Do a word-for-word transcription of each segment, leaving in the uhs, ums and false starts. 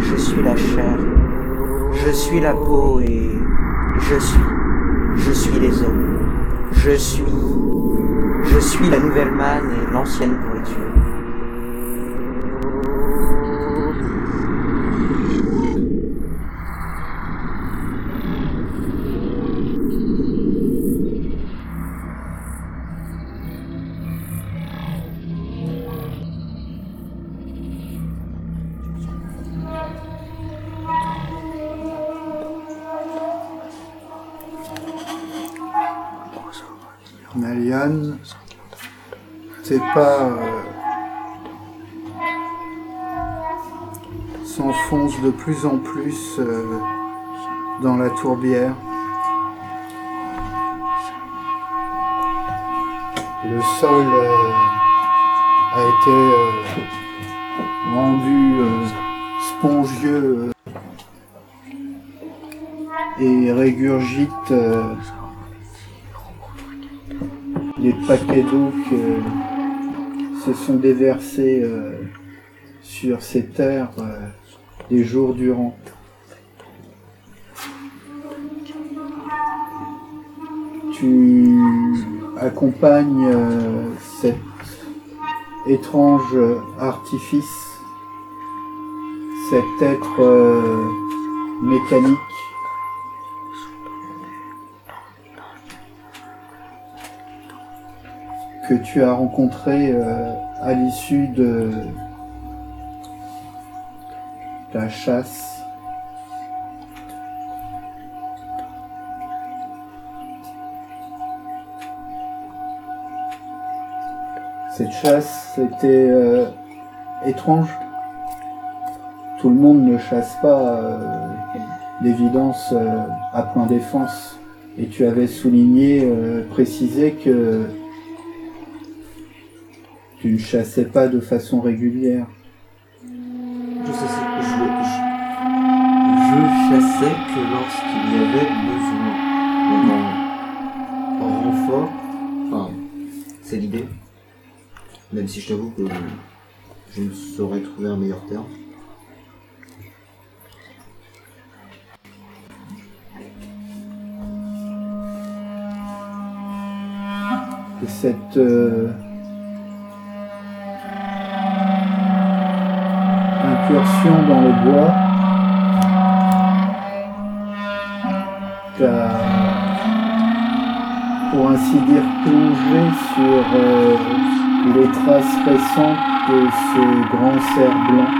Je suis la chair, je suis la peau et je suis, je suis les os. Je suis, je suis la nouvelle manne et l'ancienne pourriture. Maliane, tes pas euh, s'enfoncent de plus en plus euh, dans la tourbière. Le sol euh, a été euh, rendu euh, spongieux euh, et régurgite euh, les paquets d'eau que se sont déversés euh, sur ces terres euh, des jours durant. Tu accompagnes euh, cet étrange artifice, cet être euh, mécanique que tu as rencontré euh, à l'issue de ta chasse. Cette chasse était euh, étrange. Tout le monde ne chasse pas euh, d'évidence euh, à point défense. Et tu avais souligné, euh, précisé que tu ne chassais pas de façon régulière. Je sais, je, je, je chassais que lorsqu'il y avait besoin. Donc en, en renfort, enfin, c'est l'idée. Même si je t'avoue que je ne saurais trouver un meilleur terme. Et cette euh, incursion dans le bois t'a, pour ainsi dire, plongé sur euh, les traces récentes de ce grand cerf blanc.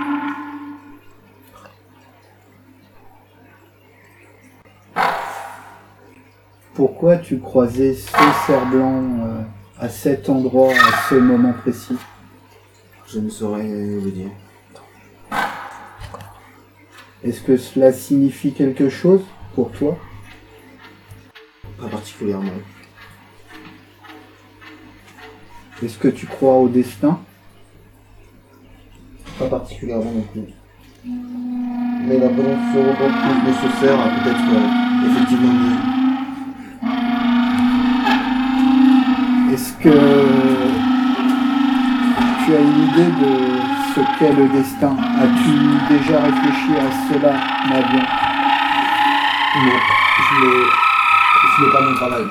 Pourquoi tu croisais ce cerf blanc euh, à cet endroit, à ce moment précis? Je ne saurais le dire. Est-ce que cela signifie quelque chose pour toi? Pas particulièrement. Est-ce que tu crois au destin? Pas particulièrement non plus. Mais la présence plus nécessaire a peut-être euh, effectivement mieux. Est-ce que tu as une idée de ce qu'est le destin? As-tu déjà réfléchi à cela, Navian? Non, je n'ai, ce n'est pas mon travail.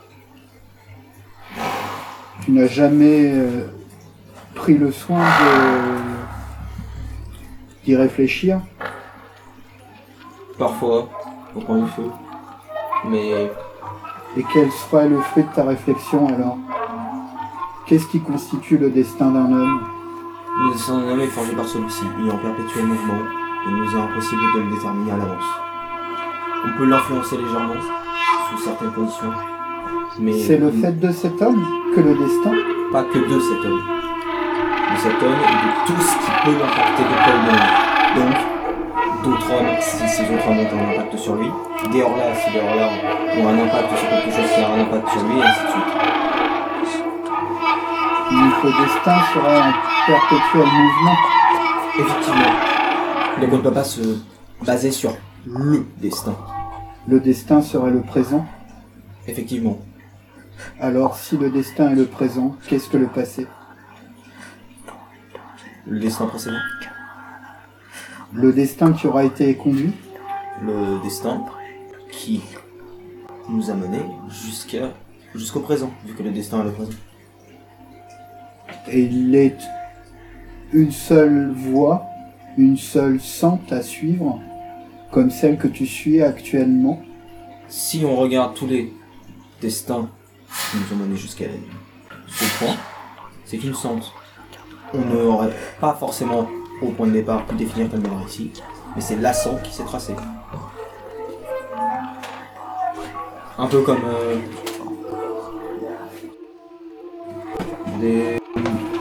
Tu n'as jamais euh, pris le soin de d'y réfléchir? Parfois, au coin du feu. Mais Et quel serait le fruit de ta réflexion alors? Qu'est-ce qui constitue le destin d'un homme? le destin d'un homme est forgé par celui-ci. Il est en perpétuel mouvement. Il nous est impossible de le déterminer à l'avance. On peut l'influencer légèrement, sous certaines conditions. Mais c'est le fait de cet homme que le destin? Pas que de cet homme. De cet homme et de tout ce qui peut l'impacter de quoi il est. Donc, d'autres hommes, si ces autres hommes ont un impact sur lui, des hors-là, si des hors-là ont un impact sur quelque chose qui a un impact sur lui, et ainsi de suite. Donc le destin sera un perpétuel mouvement. Effectivement. Donc on ne peut pas se baser sur le destin. Le destin serait le présent. Effectivement. Alors si le destin est le présent, qu'est-ce que le passé? Le destin précédent. Le destin qui aura été conduit. Le destin qui nous a menés jusqu'à, jusqu'au présent, vu que le destin est le présent. Et il est une seule voie, une seule sente à suivre, comme celle que tu suis actuellement. Si on regarde tous les destins qui nous ont menés jusqu'à ce point, c'est qu'une sente. On n'aurait pas forcément, au point de départ, pu définir comme une réussite, mais c'est la sente qui s'est tracée. Un peu comme euh, des...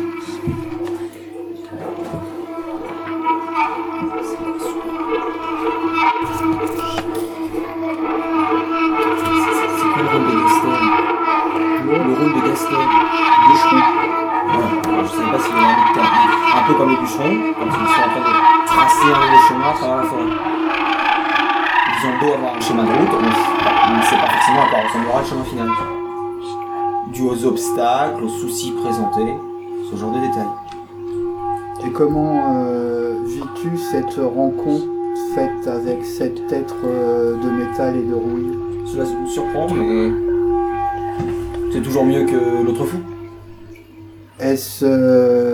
C'est quoi le rôle de Gaston? Le rôle de Gaston, bûcheron. Ouais, je sais pas si vous avez envie de faire un peu comme les bûcherons, quand ils sont en train de tracer un nouveau chemin à travers la forêt. Ils ont beau avoir un schéma de route, on ne sait pas forcément à quoi ressemblera le chemin final. Dû aux obstacles, aux soucis présentés, ce genre de détails. Et comment euh, vis-tu cette rencontre faite avec cet être euh, de métal et de rouille? Cela nous surprend, mais c'est toujours mieux que l'autre fou. Est-ce... Euh...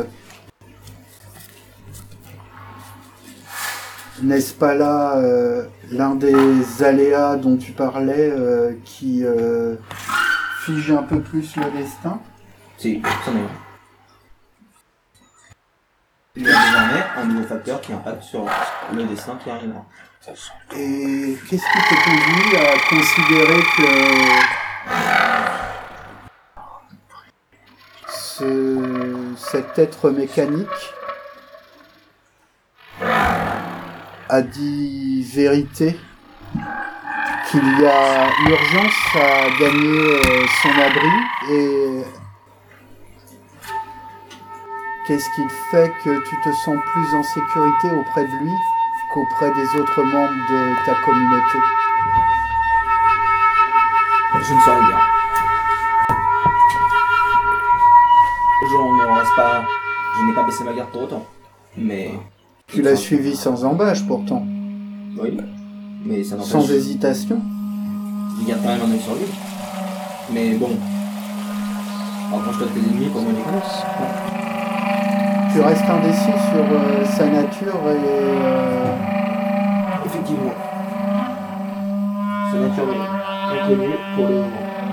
N'est-ce pas là euh, l'un des aléas dont tu parlais euh, qui euh, fige un peu plus le destin? Si, c'en est un. Il y a désormais un nouveau facteur qui impacte sur le destin qui arrivera. Et qu'est-ce qui te conduit à considérer que ce, cet être mécanique a dit vérité, qu'il y a urgence à gagner euh, son abri, et qu'est-ce qui fait que tu te sens plus en sécurité auprès de lui qu'auprès des autres membres de ta communauté? Je ne saurais dire. Je n'en reste pas... Je n'ai pas baissé ma garde pour autant. Mais... Tu l'as suivi sans embâche pourtant. Oui. Mais ça n'empêche... Sans hésitation. Je garde quand même un œil sur lui. Mais bon... Rapproche-toi de tes ennemis pour mieux les connaître. Tu restes indécis sur euh, sa nature et... Euh... Effectivement. Sa nature est inconnue pour le moment.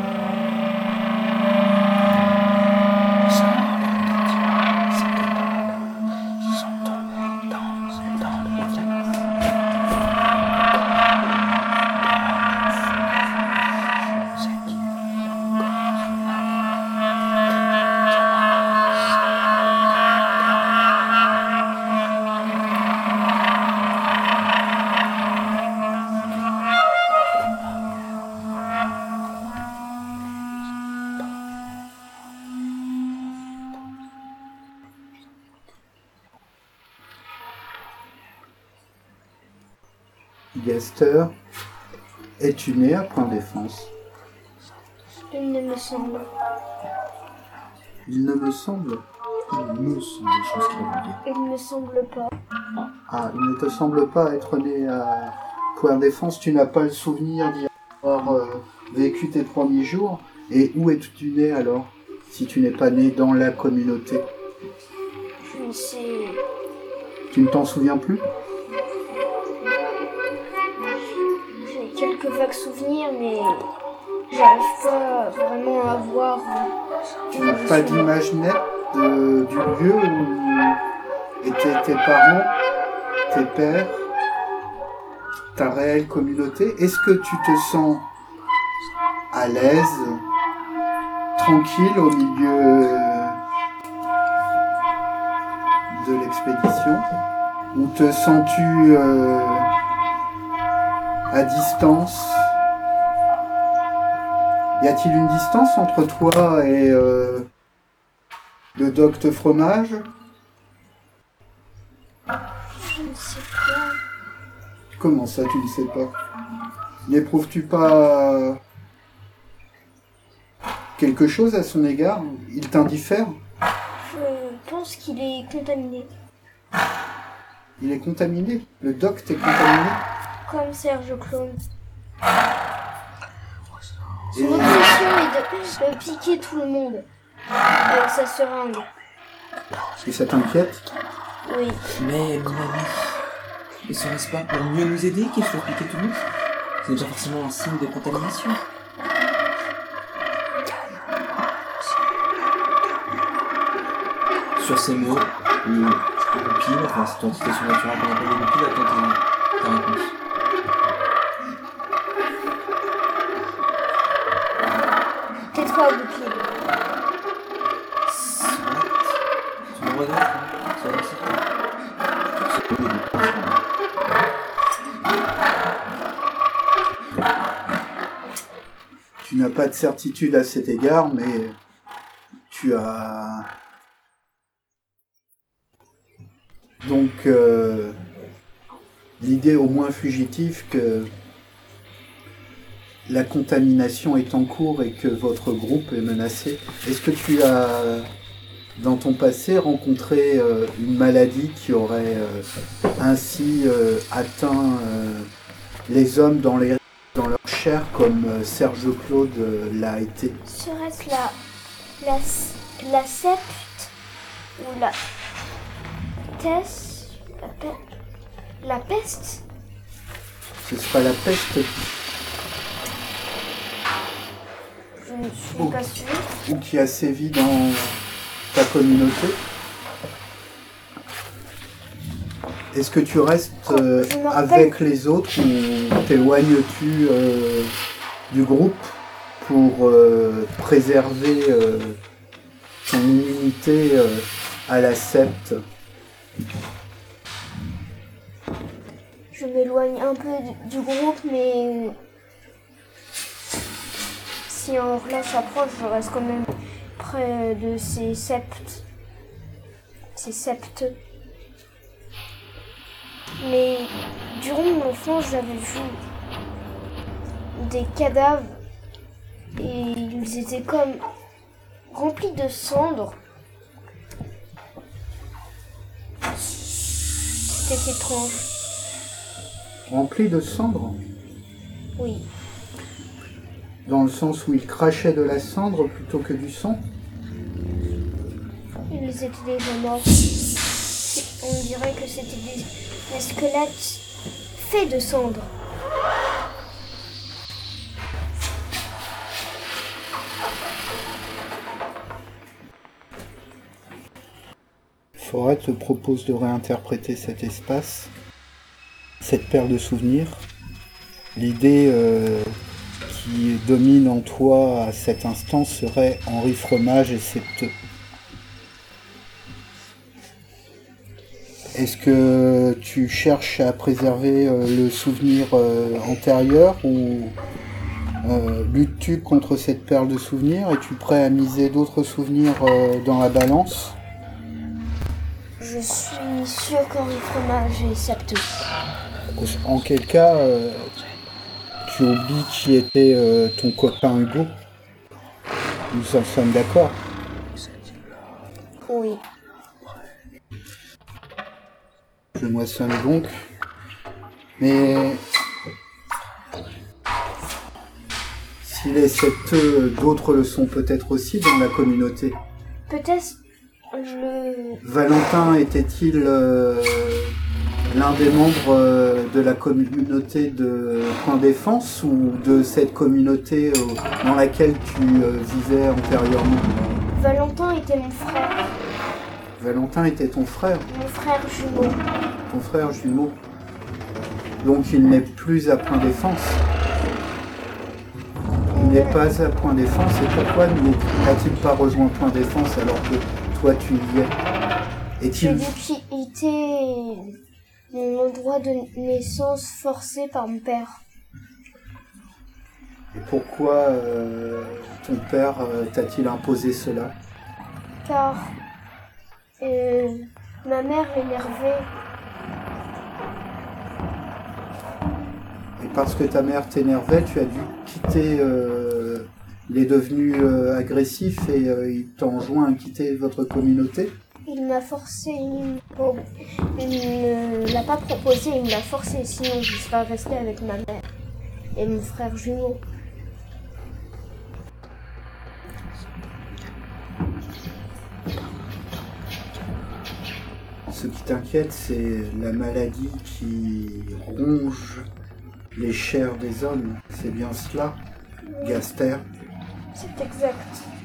Gaster, es-tu né à Point Défense? Il ne me semble. Il ne me semble. Il me semble, je pense qu'il va dire. Il ne me semble pas. Ah, il ne te semble pas être né à Point Défense. Tu n'as pas le souvenir d'y avoir euh, vécu tes premiers jours. Et où es-tu né alors, si tu n'es pas né dans la communauté? Je ne sais. Tu ne t'en souviens plus? J'ai quelques vagues souvenirs, mais j'arrive pas vraiment à voir. Tu n'as pas d'image nette de, du lieu où étaient tes parents, tes pères, ta réelle communauté? Est-ce que tu te sens à l'aise, tranquille au milieu de l'expédition? Ou te sens-tu euh, à distance? Y a-t-il une distance entre toi et euh, le Docte Fromage? Je ne sais pas. Comment ça, tu ne sais pas? N'éprouves-tu pas quelque chose à son égard? Il t'indiffère? Je pense qu'il est contaminé. Il est contaminé? Le docte est contaminé? Comme Serge Claude. Et- Son obsession est de, de piquer tout le monde avec sa seringue. Et ça t'inquiète? Oui. Mais mon ami, ne serait-ce pas pour mieux nous aider qu'il faut piquer tout le monde? C'est déjà forcément un signe de contamination. Sur ces mots, le goupil, enfin cette entité surnaturelle qu'on appelle le goupil, attend ta, ta réponse. Tais-toi, Goupil. Soit. Tu me vois d'autres, hein? Ça va, c'est tout. C'est tout, le goupil. Tu n'as pas de certitude à cet égard, mais tu as... Donc, euh, l'idée au moins fugitive que la contamination est en cours et que votre groupe est menacé. Est-ce que tu as, dans ton passé, rencontré euh, une maladie qui aurait euh, ainsi euh, atteint euh, les hommes dans, les, dans leur chair comme euh, Serge Claude euh, l'a été? Serait-ce la, la, la septe ou la peste, la, pe- la peste? Ce sera la peste Je ne suis pas sûre. ou qui a sévi dans ta communauté? Est-ce que tu restes euh, Je me rappelle- avec les autres ou t'éloignes-tu euh, du groupe pour euh, préserver euh, ton immunité euh, à la septe? Je m'éloigne un peu du, du groupe, mais si un relais s'approche, je reste quand même près de ces septes. Ces septes. Mais durant mon enfance, j'avais vu des cadavres et ils étaient comme remplis de cendres. C'était étrange. Rempli de cendres? Oui. Dans le sens où ils crachaient de la cendre plutôt que du sang? Ils étaient déjà morts. On dirait que c'était des, des squelettes faits de cendres. Forêt te propose de réinterpréter cet espace, cette paire de souvenirs. L'idée euh, qui domine en toi à cet instant serait Henri Fromage et Septeux. Est-ce que tu cherches à préserver euh, le souvenir euh, antérieur ou euh, luttes-tu contre cette perle de souvenirs? Es-tu prêt à miser d'autres souvenirs euh, dans la balance? Je suis sûre qu'Henri Fromage est septeux. En quel cas, euh, tu oublies qui était euh, ton copain Hugo? Nous en sommes d'accord. Oui. Je moissonne donc. Mais s'il est septeux, d'autres le sont peut-être aussi dans la communauté. Peut-être le... Valentin était-il euh, l'un des membres euh, de la communauté de Point Défense ou de cette communauté euh, dans laquelle tu euh, vivais antérieurement? Valentin était mon frère. Valentin était ton frère, Mon frère jumeau. ton frère jumeau. Donc il n'est plus à Point Défense. Il n'est pas à Point Défense et pourquoi n'a-t-il pas rejoint Point Défense alors que toi tu y es? J'ai Est-il dû quitter mon endroit de naissance forcé par mon père. Et pourquoi euh, ton père euh, t'a-t-il imposé cela? Car euh, ma mère l'énervait. Et parce que ta mère t'énervait, tu as dû quitter... Euh, il est devenu euh, agressif et euh, il t'enjoint à quitter votre communauté? Il m'a forcé, il, oh, il ne l'a pas proposé, il me l'a forcé, sinon je serais resté avec ma mère et mon frère jumeau. Ce qui t'inquiète, c'est la maladie qui ronge les chairs des hommes. C'est bien cela, Gaster? C'est exact.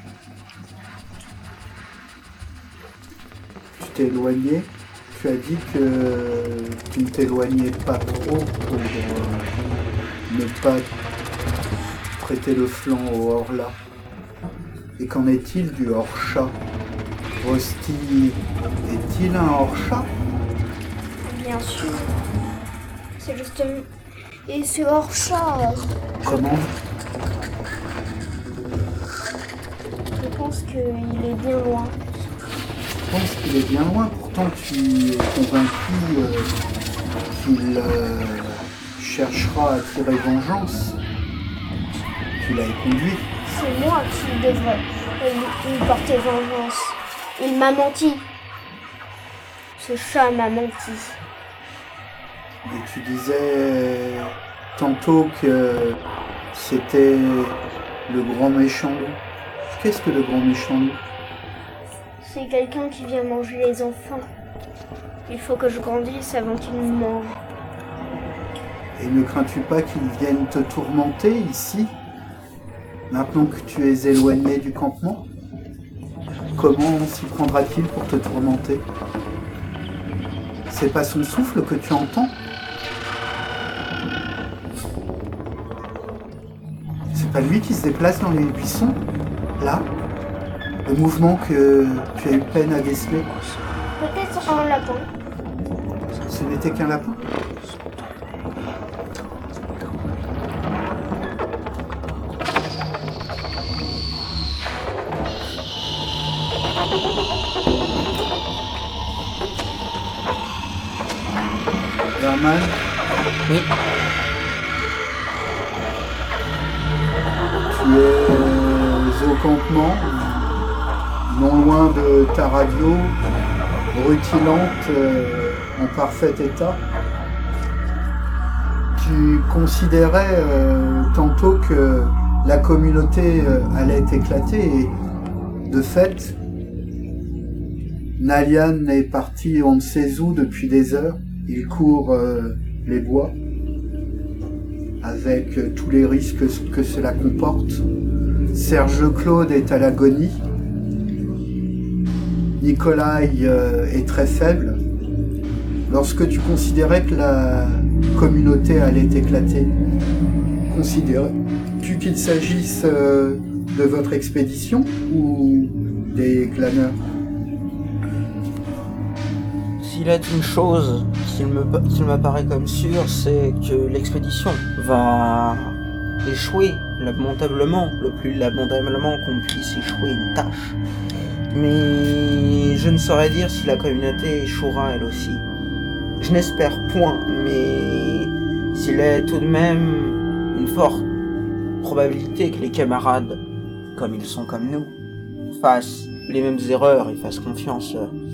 Tu t'es éloigné. Tu as dit que tu ne t'éloignais pas trop pour euh, ne pas prêter le flanc au Horla. Et qu'en est-il du hors-chat? Rosti est-il un hors-chat? Bien sûr. C'est justement... Et ce hors-chat, euh, Comment? je pense qu'il est bien loin. Je pense qu'il est bien loin. Pourtant, tu es convaincu euh, qu'il euh, cherchera à tirer vengeance. Tu l'as conduit. C'est moi qui devrais lui, lui porter vengeance. Il m'a menti. Ce chat m'a menti. Et tu disais tantôt que c'était le grand méchant loup. Qu'est-ce que le grand méchant loup? C'est quelqu'un qui vient manger les enfants. Il faut que je grandisse avant qu'il me mange. Et ne crains-tu pas qu'il vienne te tourmenter ici, maintenant que tu es éloigné du campement? Comment s'y prendra-t-il pour te tourmenter? C'est pas son souffle que tu entends? C'est pas lui qui se déplace dans les buissons? Là? Le mouvement que tu as eu peine à déceler? Peut-être un lapin. Ce n'était qu'un lapin? Herman? Oui. Tu es au campement, non loin de ta radio, rutilante, euh, en parfait état. Tu considérais euh, tantôt que la communauté euh, allait éclater et de fait, Nalian est parti on ne sait où depuis des heures. Il court euh, les bois avec euh, tous les risques que cela comporte. Serge Claude est à l'agonie. Nikolai euh, est très faible. Lorsque tu considérais que la communauté allait éclater, considérais-tu qu'il s'agisse euh, de votre expédition ou des claneurs? S'il est une chose qu'il me, qu'il m'apparaît comme sûr, c'est que l'expédition va échouer lamentablement, le plus lamentablement qu'on puisse échouer une tâche. Mais je ne saurais dire si la communauté échouera elle aussi. Je n'espère point, mais s'il est tout de même une forte probabilité que les camarades, comme ils sont comme nous, fassent les mêmes erreurs et fassent confiance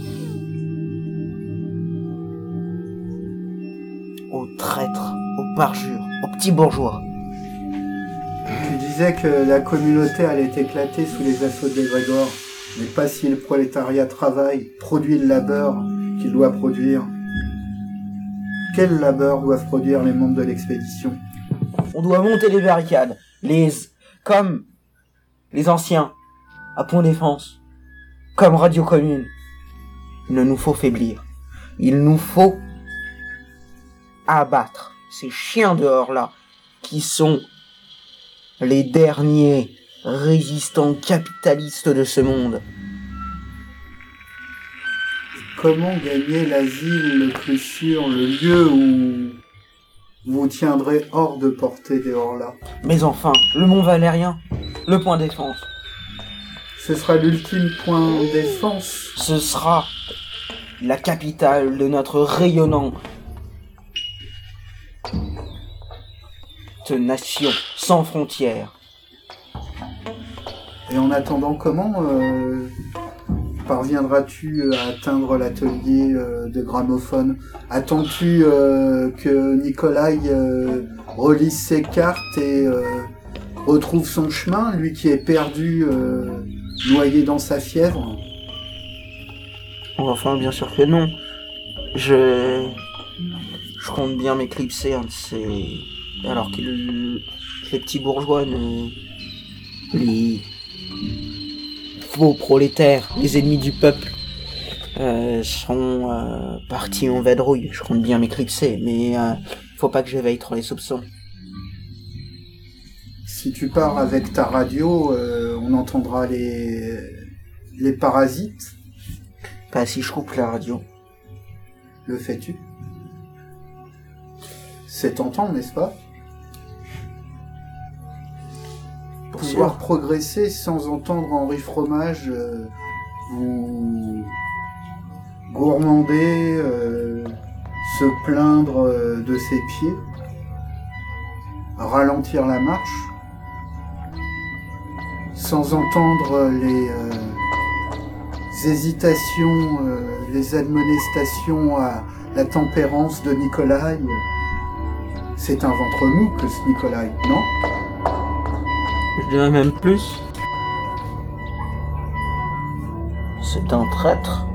aux traîtres, aux parjures, aux petits bourgeois. Tu disais que la communauté allait éclater sous les assauts de Grégor, mais pas si le prolétariat travaille, produit le labeur qu'il doit produire. Quel labeur doivent produire les membres de l'expédition? On doit monter les barricades, les... comme les anciens, à point défense, comme radio commune. Il ne nous faut faiblir. Il nous faut abattre ces chiens dehors-là, qui sont les derniers résistants capitalistes de ce monde. Comment gagner l'asile le plus sûr, le lieu où vous tiendrez hors de portée des hors-là? Mais enfin, le Mont Valérien, le point défense. Ce sera l'ultime point défense. Ce sera la capitale de notre rayonnant de nation sans frontières. Et en attendant, comment euh, Parviendras-tu à atteindre l'atelier euh, de gramophone? Attends-tu euh, que Nikolai euh, relise ses cartes et euh, retrouve son chemin, lui qui est perdu, euh, noyé dans sa fièvre? Enfin, bien sûr que non. Je... Je compte bien m'éclipser, hein, c'est... Alors que le- les petits bourgeois ne... Les faux prolétaires, les ennemis du peuple, euh, sont euh, partis en vadrouille. Je compte bien m'éclipser, mais euh, faut pas que j'éveille trop les soupçons. Si tu pars avec ta radio, euh, on entendra les, les parasites. Pas si je coupe la radio. Le fais-tu? C'est tentant, n'est-ce pas? Pour Pouvoir sûr. progresser sans entendre Henri Fromage euh, vous gourmander, euh, se plaindre euh, de ses pieds, ralentir la marche, sans entendre les euh, hésitations, euh, les admonestations à la tempérance de Nikolai. C'est un ventre mou que ce Nikolai, non? Je dirais même plus. C'est un traître.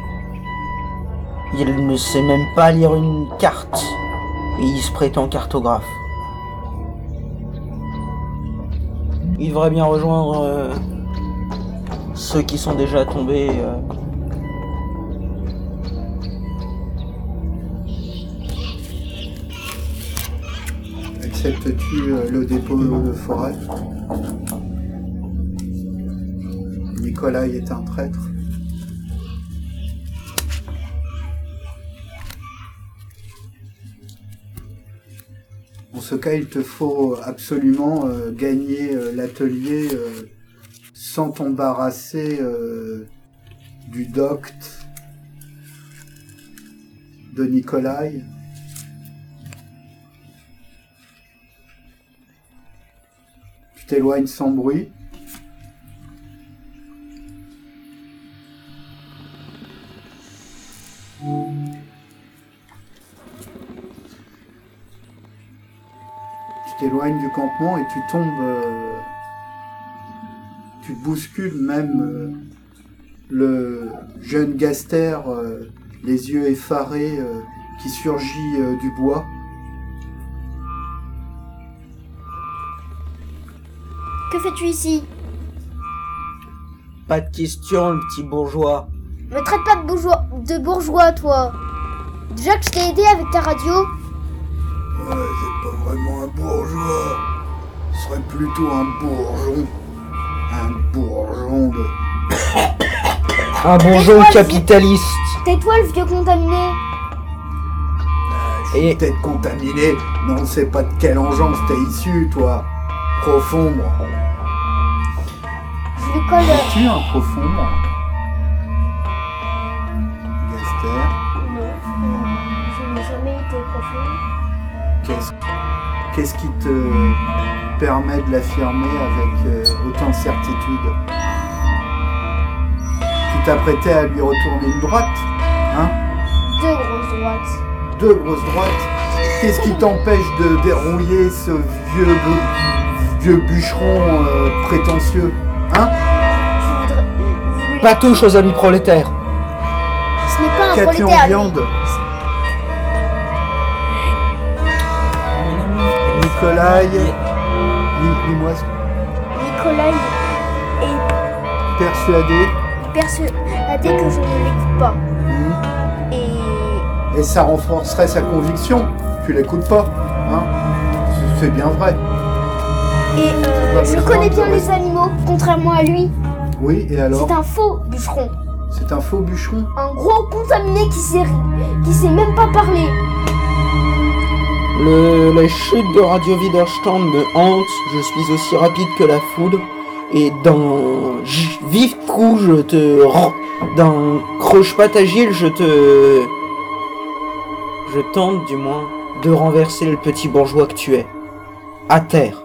Il ne sait même pas lire une carte. Et il se prétend cartographe. Il devrait bien rejoindre euh, ceux qui sont déjà tombés. euh. Acceptes-tu euh, le dépôt de forêt? Nikolai est un traître. En ce cas, il te faut absolument euh, gagner euh, l'atelier euh, sans t'embarrasser euh, du docte de Nikolai. Tu t'éloignes sans bruit. Tu t'éloignes du campement et tu tombes, euh, tu bouscules même euh, le jeune Gaster, euh, les yeux effarés, euh, qui surgit euh, du bois. Que fais-tu ici? Pas de question, le petit bourgeois. Me traite pas de bourgeois, de bourgeois, toi. Déjà que je t'ai aidé avec ta radio. Ouais, c'est pas vraiment un bourgeois. Ce serait plutôt un bourgeon. Un bourgeon de... Un bourgeon Tais-toi, le capitaliste. Tais-toi, le vieux contaminé. Ah, je suis Et- peut-être contaminé, mais on ne sait pas de quelle engeance t'es issu, toi. Profondre. Je lui colle. Es-tu un profondre? Gaster, Non, je n'ai jamais été profonde. qu'est-ce, qu'est-ce qui te permet de l'affirmer avec euh, autant de certitude? Tu t'apprêtais à lui retourner une droite, hein? Deux grosses droites. Deux grosses droites. Qu'est-ce qui t'empêche de dérouiller ce vieux, bu- vieux bûcheron euh, prétentieux, hein? Je voudrais. vous voulez- Pas touche aux amis prolétaires. Ce n'est pas un Qu'as-tu en prolétaire. viande? Nikolai, dis- dis-moi, Nikolai est persuadé, persuadé que je ne l'écoute pas. hmm, Et et ça renforcerait sa conviction. Tu l'écoutes pas, hein? C'est- C'est bien vrai. Et euh, Pas je besoin connais de bien les raison. animaux, contrairement à lui. Oui, et alors? C'est un faux bûcheron. C'est un faux bûcheron? Un gros contaminé qui sait, qui sait même pas parler. Le, la chute de Radio Widerstand me hante, je suis aussi rapide que la foudre, et d'un j- vif coup je te... ren- d'un croche-patte agile je te... Je tente du moins de renverser le petit bourgeois que tu es. À terre.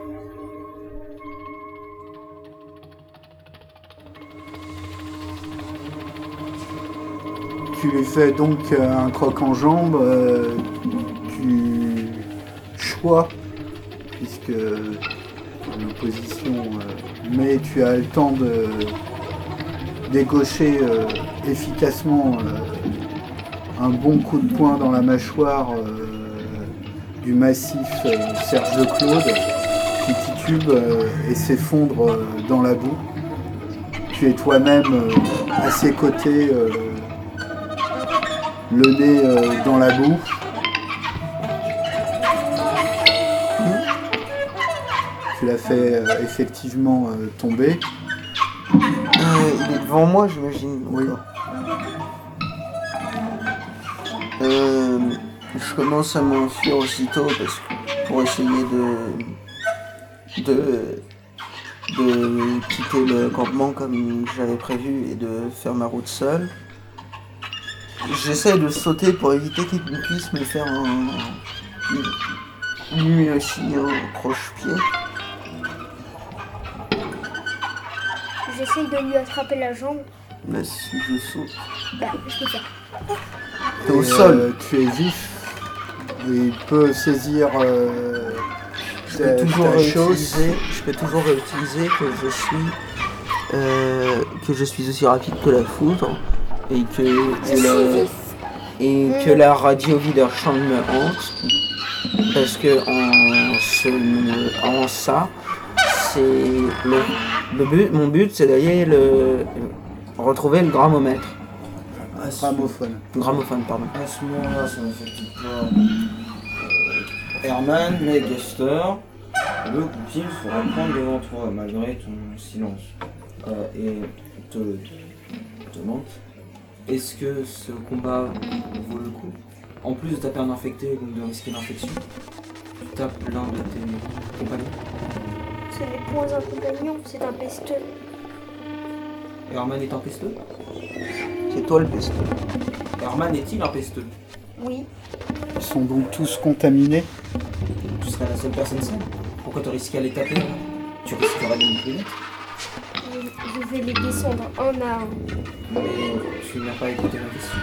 tu lui fais donc euh, un croc en jambe, euh, tu choix, puisque l'opposition, euh, mais tu as le temps de dégaucher euh, efficacement euh, un bon coup de poing dans la mâchoire euh, du massif euh, Serge Claude, qui titube euh, et s'effondre euh, dans la boue. Tu es toi-même euh, à ses côtés, euh, le nez euh, dans la boue. Tu l'as fait euh, effectivement euh, tomber. Euh, il est devant moi, j'imagine. Oui. Euh, je commence à m'enfuir aussitôt parce que pour essayer de, de, de quitter le campement comme j'avais prévu et de faire ma route seule. J'essaie de sauter pour éviter qu'il puisse me faire un, lui aussi un croche-pied. J'essaye de lui attraper la jambe. Mais si je saute, Bah, je peux faire. t'es au Et, sol. euh, tu es vif. Et il peut saisir euh, Je ta, peux toujours ta chose. réutiliser, je peux toujours réutiliser que je suis euh, que je suis aussi rapide que la foudre et que, Je que suis la, vif. et Mm. que la radio Widerstand me hante parce que en, ce, en ça c'est le, le but, mon but c'est d'aller le retrouver le grammomètre, À ce, Gramophone. gramophone pardon. à ce moment-là, ça n'affecte pas euh, Herman, mais Gaster, le goupil fera prendre devant toi malgré ton silence. Euh, et te, te demande, est-ce que ce combat vaut le coup? En plus de taper un infecté ou de risquer l'infection, tu tapes l'un de tes compagnons. Ce n'est point un compagnon, c'est un pesteux. Herman est un pesteux? C'est toi le peste. Herman est-il un pesteux? Oui. Ils sont donc tous contaminés. Tu serais la seule personne saine. Pourquoi te risquer à les taper? Tu risquerais de les brûler. Je, je vais les descendre un à un. Mais tu n'as pas écouté ma question.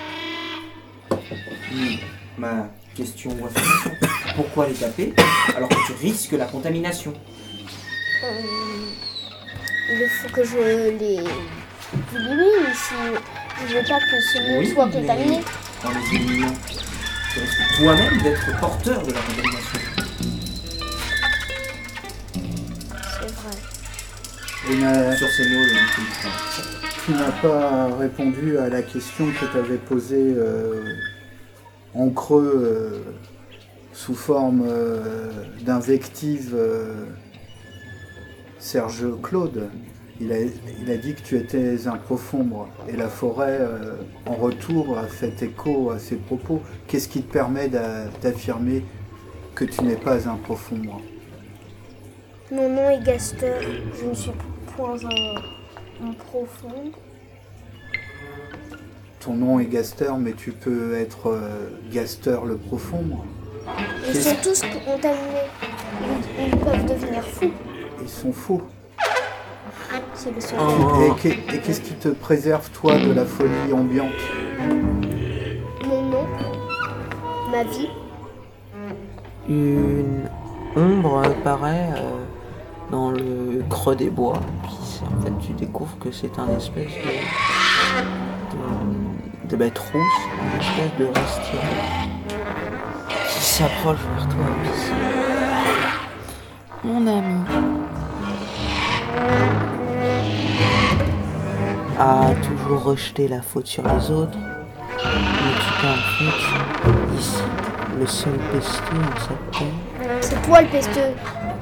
Hmm, Ma question ou affirmation. Pourquoi les taper alors que tu risques la contamination? Euh, il faut que je les élimine si je veux pas que ce monde Oui, soit mais- contaminé. En les éliminant, tu risques toi-même d'être porteur de la contamination. C'est vrai. Et n'a- Sur ces mots, le goupil. tu n'as pas répondu à la question que tu avais posée euh, en creux, euh, sous forme euh, d'invective, euh, Serge Claude. Il a, il a dit que tu étais un profombre et la forêt, euh, en retour, a fait écho à ses propos. Qu'est-ce qui te permet d'a- d'affirmer que tu n'es pas un profombre? Mon nom est Gaster. Je ne suis point un, un profond. Ton nom est Gaster, mais tu peux être euh, Gaster le profombre. Ils sont tous contaminés. Ils, ils peuvent devenir fous. Ils sont faux. C'est le seul. Oh. Et qu'est- et qu'est-ce qui te préserve, toi, de la folie ambiante? Mon nom, ma vie. Une ombre apparaît euh, dans le creux des bois. Puis c'est- en fait, tu découvres que c'est un espèce de, de, de bête rousse, une espèce de restitué qui s'approche vers toi. Puis c'est- Mon ami a toujours rejeté la faute sur les autres, mais tu t'es en fait ici le seul pesteux en cette terre. C'est toi le pesteux.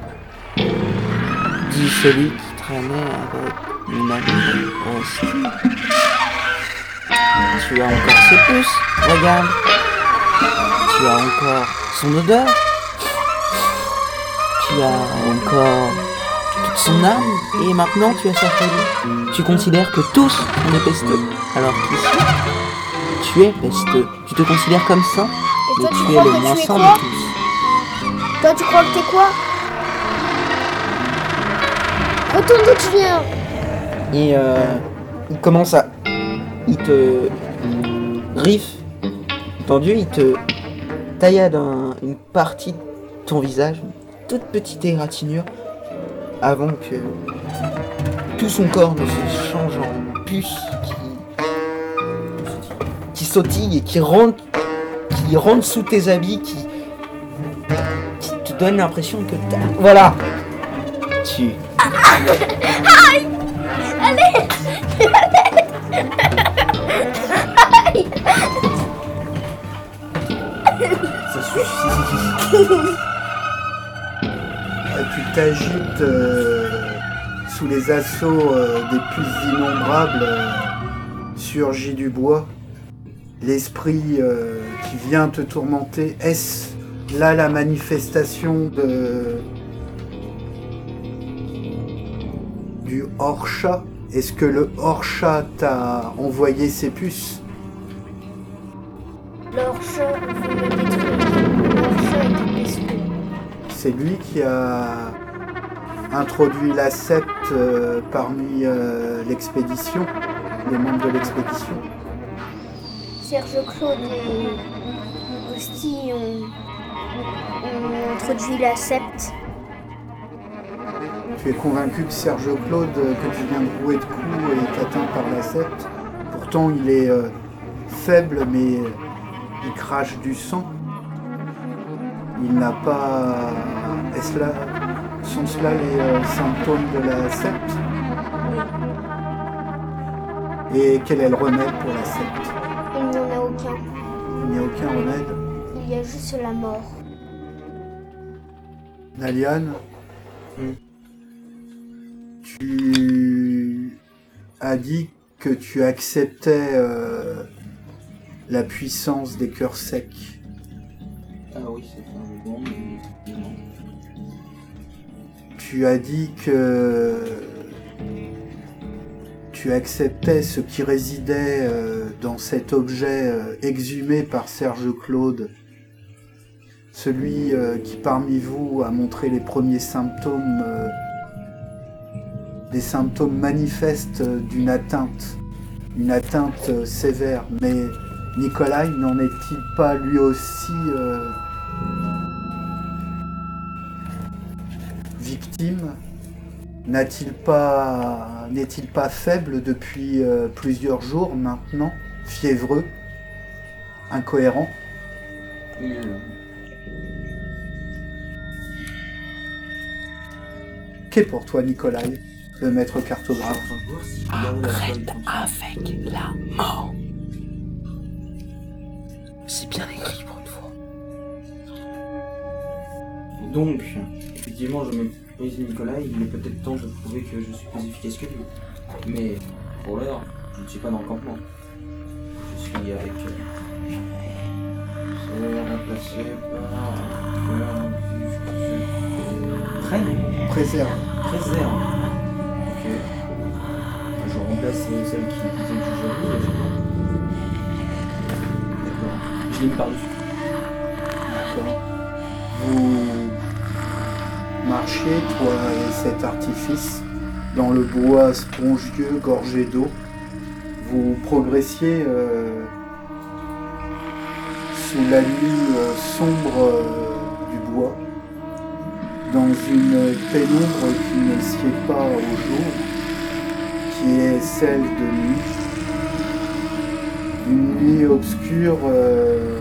Dit celui qui traînait avec mon ami Rosti. Tu as encore ses pouces, regarde. Tu as encore son odeur. Tu as encore toute son âme. Et maintenant tu as sa folie. Tu considères que tous sont des pesteux. Alors qu'ici, tu es pesteux. Tu te considères comme ça, Et mais toi, tu tu es crois le que moins tu es sain quoi de tous. Toi, tu crois que t'es quoi? Retourne d'où tu viens. Et euh, il commence à... Il te... Riff, ton dieu, il te taillade un- une partie de ton visage, une toute petite égratignure, avant que tout son corps ne se change en puce qui, qui sautille et qui rentre, qui rentre sous tes habits, qui, qui te donne l'impression que t'as... Voilà. Tu... Ça suffit. Euh, Tu t'agites euh, sous les assauts euh, des puces innombrables euh, surgis du bois. L'esprit euh, qui vient te tourmenter, est-ce là la manifestation de du hors-chat? Est-ce que le hors-chat t'a envoyé ses puces? Leur chat, vous me détruisez. Leur chat est un espion. C'est lui qui a introduit la secte euh, parmi euh, l'expédition, les membres de l'expédition. Serge Claude et Hostie ont, ont introduit la septe. Tu es convaincu que Serge Claude, euh, que tu viens de rouer de coups, est atteint par la secte. Pourtant, il est euh, faible, mais euh, il crache du sang. Il n'a pas... Est-ce là... Sont cela les euh, symptômes de la secte? Et quel est le remède pour la secte? Il n'y en a aucun. Il n'y a aucun remède. Il y a juste la mort. Nalian, Hmm. tu as dit que tu acceptais euh, la puissance des cœurs secs. Ah oui, c'est un bon, mais non. Tu as dit que tu acceptais ce qui résidait euh, dans cet objet euh, exhumé par Serge Claude, celui euh, qui parmi vous a montré les premiers symptômes, euh, des symptômes manifestes euh, d'une atteinte, une atteinte euh, sévère. Mais Nikolai n'en est-il pas lui aussi euh, victime? N'a-t-il pas, n'est-il pas faible depuis euh, plusieurs jours maintenant, fiévreux, incohérent? Oui, euh, Qu'est pour toi, Nikolai, le maître cartographe? on va voir si regarder la feuille comme ça. avec la mort. C'est bien écrit pour une fois. Donc, effectivement, je méprise Nicolas, il est peut-être temps de prouver que je suis plus efficace que lui. Mais, pour l'heure, je ne suis pas dans le campement. Je suis avec... Euh... C'est remplacé par... Traîne. Préserve. Préserve. Ok. Je remplace celle qui disait que je jouais, et je... D'accord. Je l'ai mis par-dessus. D'accord. Vous marchiez, toi et cet artifice, dans le bois spongieux, gorgé d'eau. Vous progressiez euh, sous la nuit euh, sombre euh, du bois, dans une pénombre qui ne sied pas au jour, qui est celle de nuit. Une nuit obscure euh,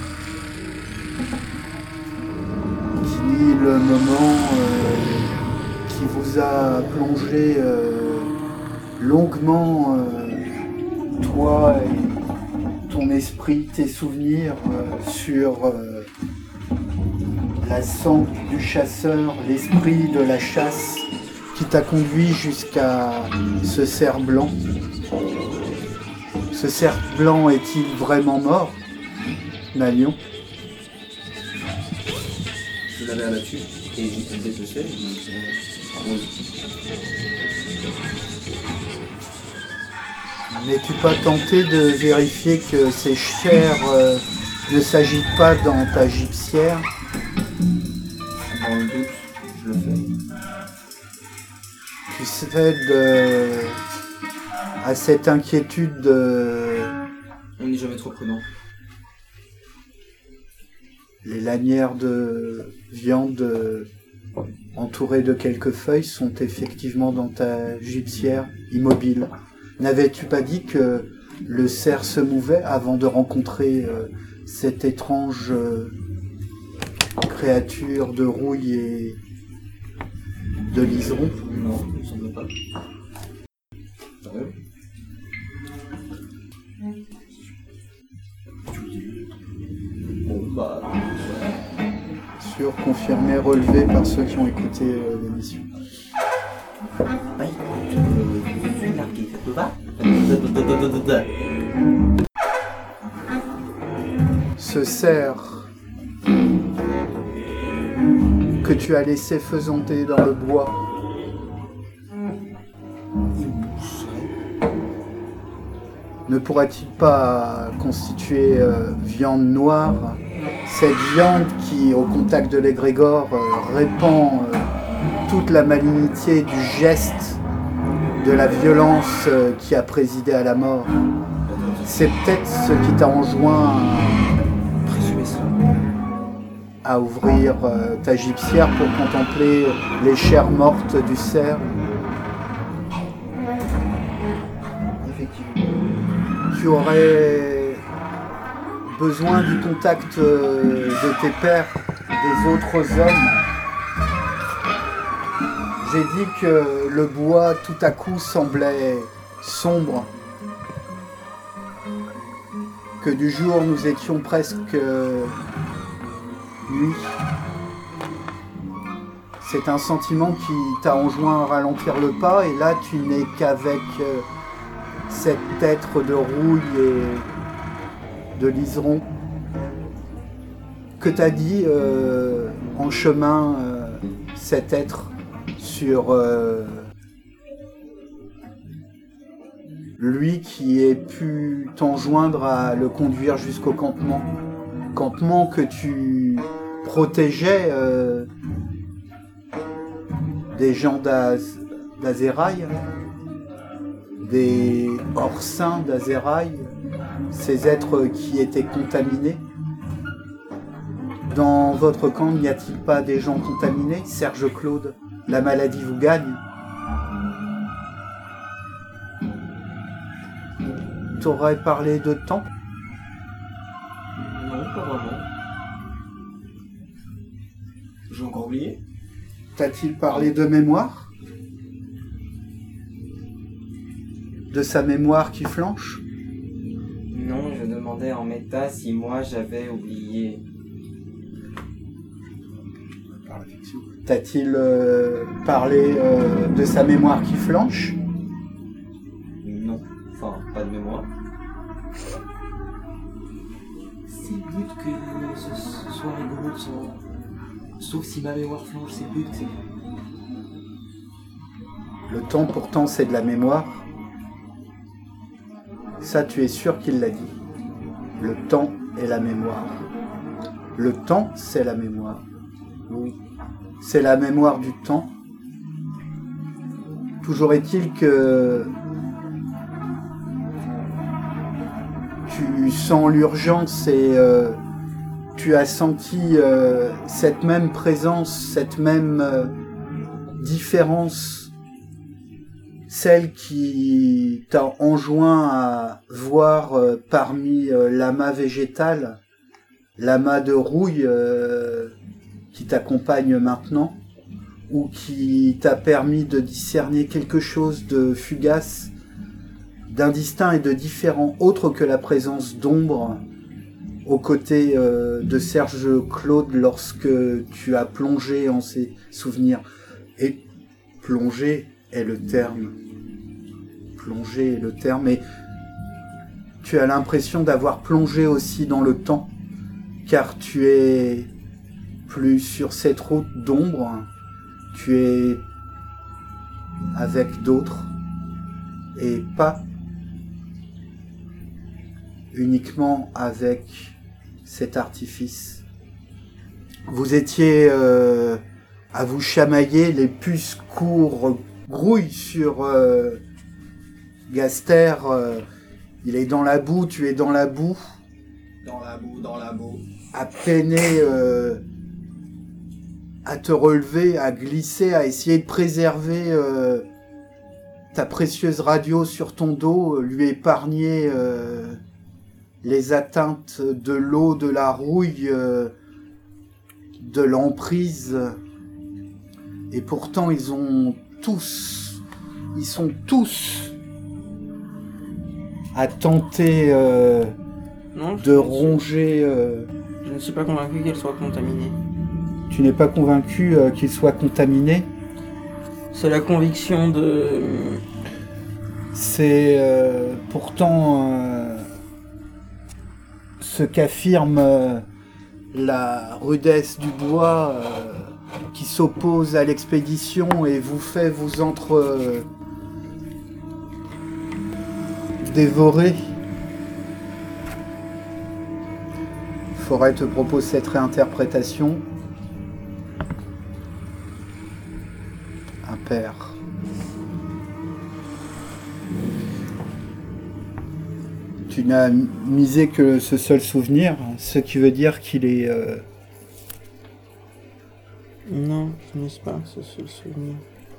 qui nie le moment euh, qui vous a plongé euh, longuement, euh, toi et ton esprit, tes souvenirs euh, sur euh, la sangle du chasseur, l'esprit de la chasse qui t'a conduit jusqu'à ce cerf blanc. Ce cerf blanc est-il vraiment mort, Nalion? Je l'avais abattu et j'ai tombé ce ciel. Oui. N'es-tu pas tenté de vérifier que ces chairs euh, ne s'agitent pas dans ta gipsière? Dans le doute, je le fais. Tu cèdes euh, à cette inquiétude euh, On n'est jamais trop prudent. Les lanières de viande euh, entourées de quelques feuilles sont effectivement dans ta gibecière, immobile. N'avais-tu pas dit que le cerf se mouvait avant de rencontrer euh, cette étrange euh, créature de rouille et de liseron? Non, il ne semble pas. Sérieux? Bon, bah... ouais. Sûr, confirmé, relevé par ceux qui ont écouté euh, l'émission. Bah écoute, euh, je suis largué, ça te va? Ce cerf que tu as laissé faisanter dans le bois, ne pourrait-il pas constituer euh, viande noire? Cette viande qui, au contact de l'égrégore, euh, répand euh, toute la malignité du geste, de la violence euh, qui a présidé à la mort. C'est peut-être ce qui t'a enjoint Présumez ça. à ouvrir euh, ta gibecière pour contempler les chairs mortes du cerf. Effectivement. Tu aurais besoin du contact euh, de tes pères, des autres hommes. J'ai dit que le bois tout à coup semblait sombre, que du jour nous étions presque euh, nuit. C'est un sentiment qui t'a enjoint à ralentir le pas, et là tu n'es qu'avec euh, cet être de rouille et de liseron. Que t'as dit euh, en chemin euh, cet être sur euh, lui qui ait pu t'enjoindre à le conduire jusqu'au campement. Campement que tu protégeais euh, des gens d'Az- d'Azéraï, des hors-saints d'Azéraï, ces êtres qui étaient contaminés. Dans votre camp, n'y a-t-il pas des gens contaminés? Serge Claude, la maladie vous gagne. T'aurais parlé de temps? Non, pas vraiment. J'ai encore oublié. T'a-t-il parlé de mémoire? De sa mémoire qui flanche? Non, je demandais en méta si moi j'avais oublié. T'a-t-il euh, parlé euh, de sa mémoire qui flanche? Non, enfin, pas de mémoire. C'est le but que ce, ce soit rigolo de son... Sauf si ma mémoire flanche, c'est le but. c'est- Le temps pourtant c'est de la mémoire. Ça tu es sûr qu'il l'a dit. Le temps est la mémoire. Le temps c'est la mémoire. Oui. C'est la mémoire du temps. Toujours est-il que tu sens l'urgence et euh, tu as senti euh, cette même présence, cette même euh, différence, celle qui t'a enjoint à voir euh, parmi euh, l'amas végétal, l'amas de rouille euh, qui t'accompagne maintenant, ou qui t'a permis de discerner quelque chose de fugace, d'indistinct et de différent, autre que la présence d'ombre aux côtés euh, de Serge Claude lorsque tu as plongé en ses souvenirs. Et plonger est le terme. Plonger est le terme, et tu as l'impression d'avoir plongé aussi dans le temps, car tu es plus sur cette route d'ombre, tu es avec d'autres, et pas uniquement avec cet artifice. Vous étiez euh, à vous chamailler, les puces courent, grouillent sur euh, Gaster, euh, Il est dans la boue, tu es dans la boue. Dans la boue, dans la boue. À peiner, euh, à te relever, à glisser, à essayer de préserver euh, ta précieuse radio sur ton dos, lui épargner euh, les atteintes de l'eau, de la rouille, euh, de l'emprise. Et pourtant, ils ont tous, ils sont tous à tenter euh, Non, je de ne suis- ronger... euh, Je ne suis pas convaincu qu'elle soit contaminée. Tu n'es pas convaincu euh, qu'il soit contaminé? C'est la conviction de... C'est euh, pourtant euh, ce qu'affirme euh, la rudesse du bois euh, qui s'oppose à l'expédition et vous fait vous entre euh, dévorer. Forêt te propose cette réinterprétation. Impair. Tu n'as misé que ce seul souvenir, ce qui veut dire qu'il est... euh, Non, je mise pas, c'est ce souvenir.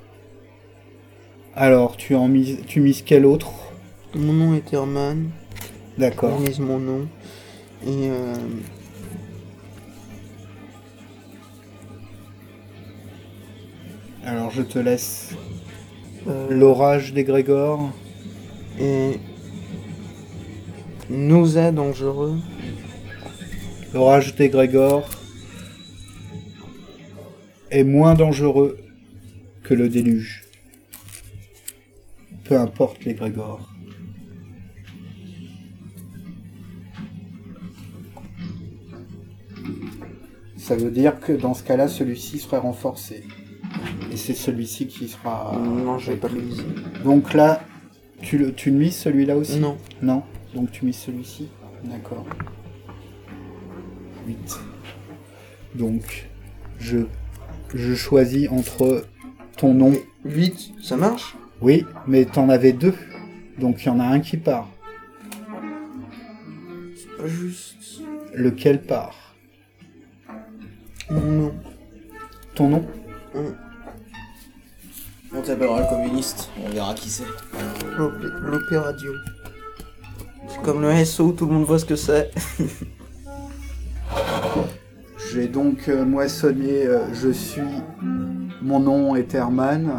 Alors, tu en mises, tu mises quel autre? Mon nom est Herman. D'accord. Je mise mon nom. Et euh... Alors, je te laisse. euh, L'orage d'Égrégore. Et... nous est dangereux. L'orage d'Égrégore est moins dangereux que le déluge. Peu importe l'Égrégore. Ça veut dire que dans ce cas-là, celui-ci serait renforcé. Et c'est celui-ci qui sera... Non, je vais pas le miser. Donc là, tu le, tu le mises celui-là aussi? Non. Non. Donc tu mises celui-ci? D'accord. huit. Donc, je, je choisis entre ton nom. huit, ça marche? Oui, mais t'en avais deux. Donc il y en a un qui part. C'est pas juste. Lequel part? Mon nom. Ton nom? On t'appellera le communiste, on verra qui c'est. L'O P Radio. C'est comme le S O, tout le monde voit ce que c'est. J'ai donc euh, moissonné, euh, je suis, mon nom est Herman.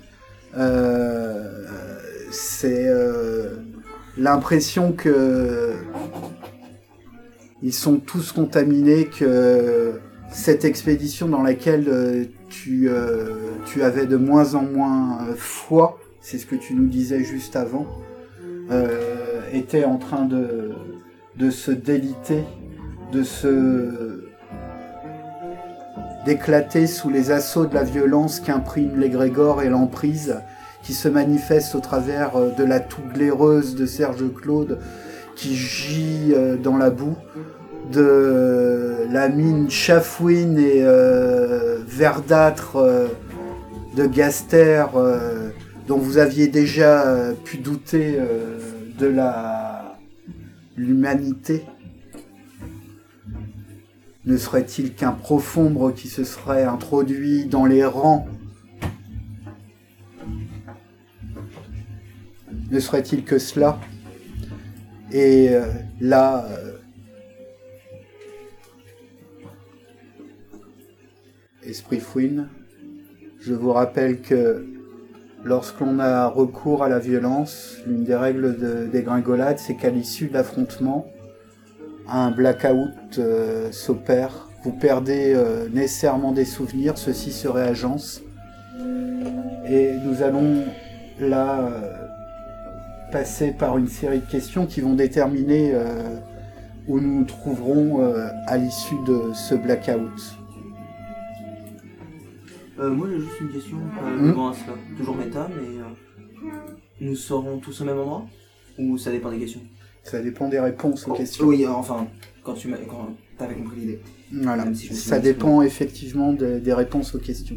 Euh, c'est euh, l'impression que ils sont tous contaminés, que cette expédition dans laquelle euh, tu, euh, tu avais de moins en moins euh, foi, c'est ce que tu nous disais juste avant, euh, était en train de, de se déliter, de se... d'éclater sous les assauts de la violence qu'imprime l'égrégore et l'emprise, qui se manifeste au travers de la toux glaireuse de Serge Claude, qui gît dans la boue, de la mine chafouine et euh, verdâtre euh, de Gaster, euh, dont vous aviez déjà euh, pu douter euh, de la l'humanité. Ne serait-il qu'un profombre qui se serait introduit dans les rangs? Ne serait-il que cela? Et euh, là, euh, Esprit Fouine, je vous rappelle que lorsqu'on a recours à la violence, l'une des règles de dégringolade, c'est qu'à l'issue de l'affrontement, un blackout euh, s'opère. Vous perdez euh, nécessairement des souvenirs, ceux-ci se réagencent. Et nous allons là euh, passer par une série de questions qui vont déterminer euh, où nous nous trouverons euh, à l'issue de ce blackout. Euh, moi j'ai juste une question euh, Hmm. devant à cela. Toujours méta, mais euh, nous serons tous au même endroit? Ou ça dépend des questions? Ça dépend des réponses aux Oh, questions. Oui, euh, enfin, quand tu m'as, quand t'avais compris l'idée. Voilà. Même si je me suis Ça mis dépend effectivement de- des réponses aux questions.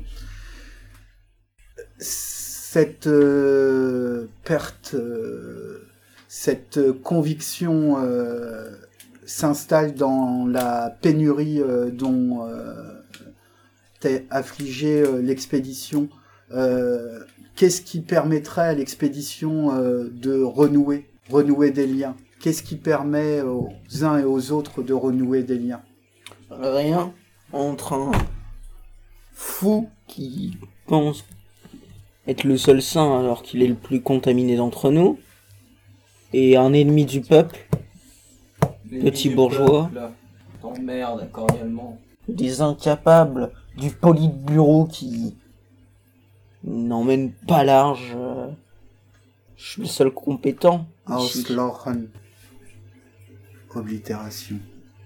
Cette euh, perte, euh, cette conviction euh, s'installe dans la pénurie euh, dont euh, t'es affligé euh, l'expédition, euh, qu'est-ce qui permettrait à l'expédition euh, de renouer, renouer des liens? Qu'est-ce qui permet aux uns et aux autres de renouer des liens? Rien entre un fou qui pense être le seul saint alors qu'il est le plus contaminé d'entre nous, et un ennemi du peuple, petit bourgeois, T'emmerde cordialement. des incapables du politburo qui n'emmène pas large. euh, Je suis le seul compétent. ici. Auslaufen. Oblitération.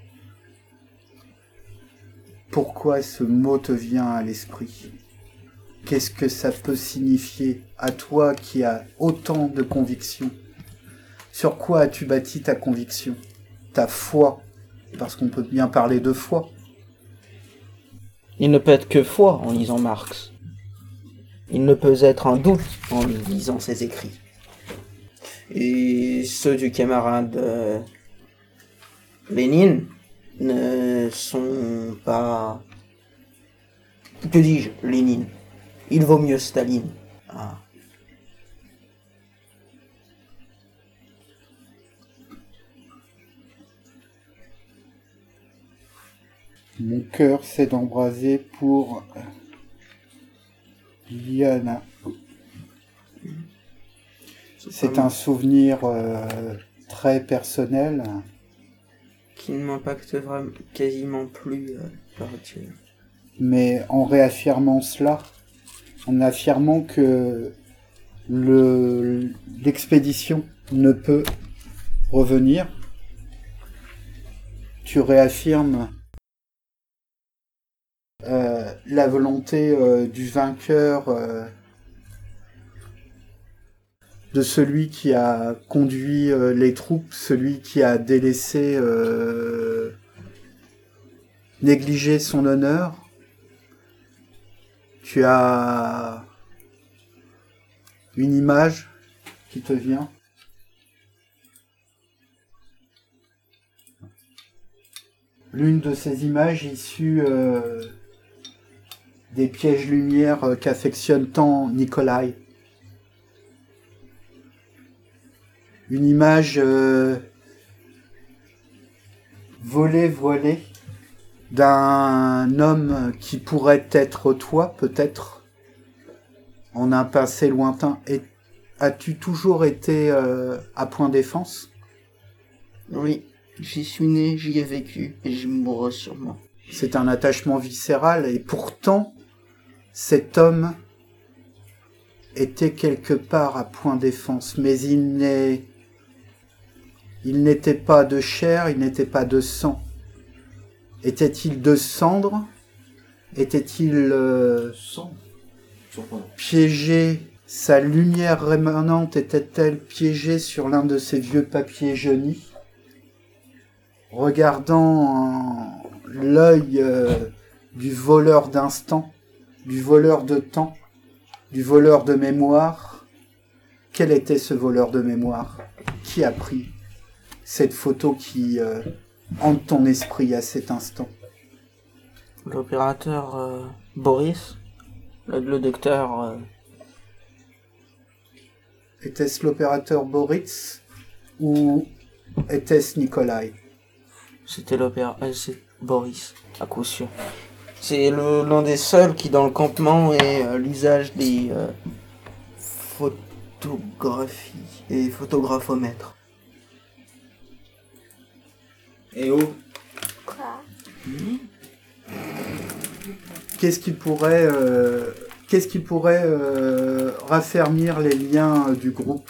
Pourquoi ce mot te vient à l'esprit? Qu'est-ce que ça peut signifier à toi qui as autant de convictions? Sur quoi as-tu bâti ta conviction? Ta foi? Parce qu'on peut bien parler de foi. Il ne peut être que foi en lisant Marx. Il ne peut être un doute en lisant ses écrits. Et ceux du camarade euh, Lénine ne sont pas... Que dis-je, Lénine? Il vaut mieux Staline. Ah. Mon cœur s'est embrasé pour Liana. C'est un souvenir euh, très personnel. Qui ne m'impacte vraiment quasiment plus euh, par actuel. Mais en réaffirmant cela, en affirmant que le, l'expédition ne peut revenir, tu réaffirmes euh, la volonté euh, du vainqueur, euh, de celui qui a conduit euh, les troupes, celui qui a délaissé, euh, négligé son honneur. Tu as une image qui te vient. L'une de ces images issues euh, des pièges lumière euh, qu'affectionne tant Nikolai. Une image euh, volée, voilée, d'un homme qui pourrait être toi, peut-être, en un passé lointain. Et as-tu toujours été euh, à Point Défense? Oui, j'y suis né, j'y ai vécu, et j'y mourrai sûrement. C'est un attachement viscéral, et pourtant, cet homme était quelque part à Point Défense, mais il n'est... il n'était pas de chair, il n'était pas de sang. Était-il de cendre? Était-il euh, Sang. Surprenant. piégé? Sa lumière rémanente était-elle piégée sur l'un de ces vieux papiers jaunis? Regardant l'œil euh, du voleur d'instant, du voleur de temps, du voleur de mémoire, quel était ce voleur de mémoire? Qui a pris cette photo qui euh, hante ton esprit à cet instant? L'opérateur euh, Boris, le, le docteur... euh, Était-ce l'opérateur Boris ou était-ce Nikolai? C'était l'opérateur... Euh, c'est Boris, à coup sûr. C'est le- l'un des seuls qui, dans le campement, ait euh, l'usage des euh, photographies et photographomètres. Et oh, Quoi? Qu'est-ce qui pourrait, euh, qu'est-ce qui pourrait euh, raffermir les liens euh, du groupe?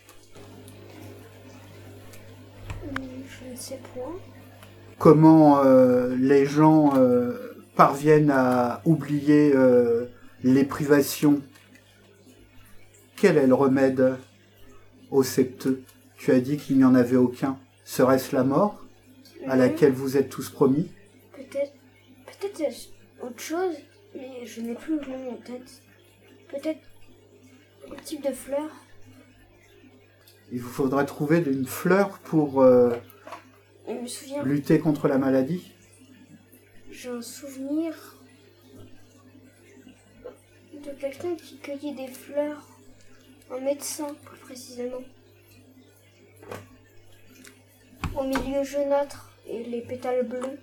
Hum, Je ne sais point. Comment euh, les gens euh, parviennent à oublier euh, les privations? Quel est le remède au septeux? Tu as dit qu'il n'y en avait aucun. Serait-ce la mort à laquelle vous êtes tous promis? Peut-être, peut-être est-ce autre chose, mais je n'ai plus le nom en tête. Peut-être le type de fleur. Il vous faudrait trouver une fleur pour euh, Je me souviens, lutter contre la maladie. j'ai un souvenir de quelqu'un qui cueillait des fleurs. Un médecin, plus précisément. Au milieu jaunâtre et les pétales bleus.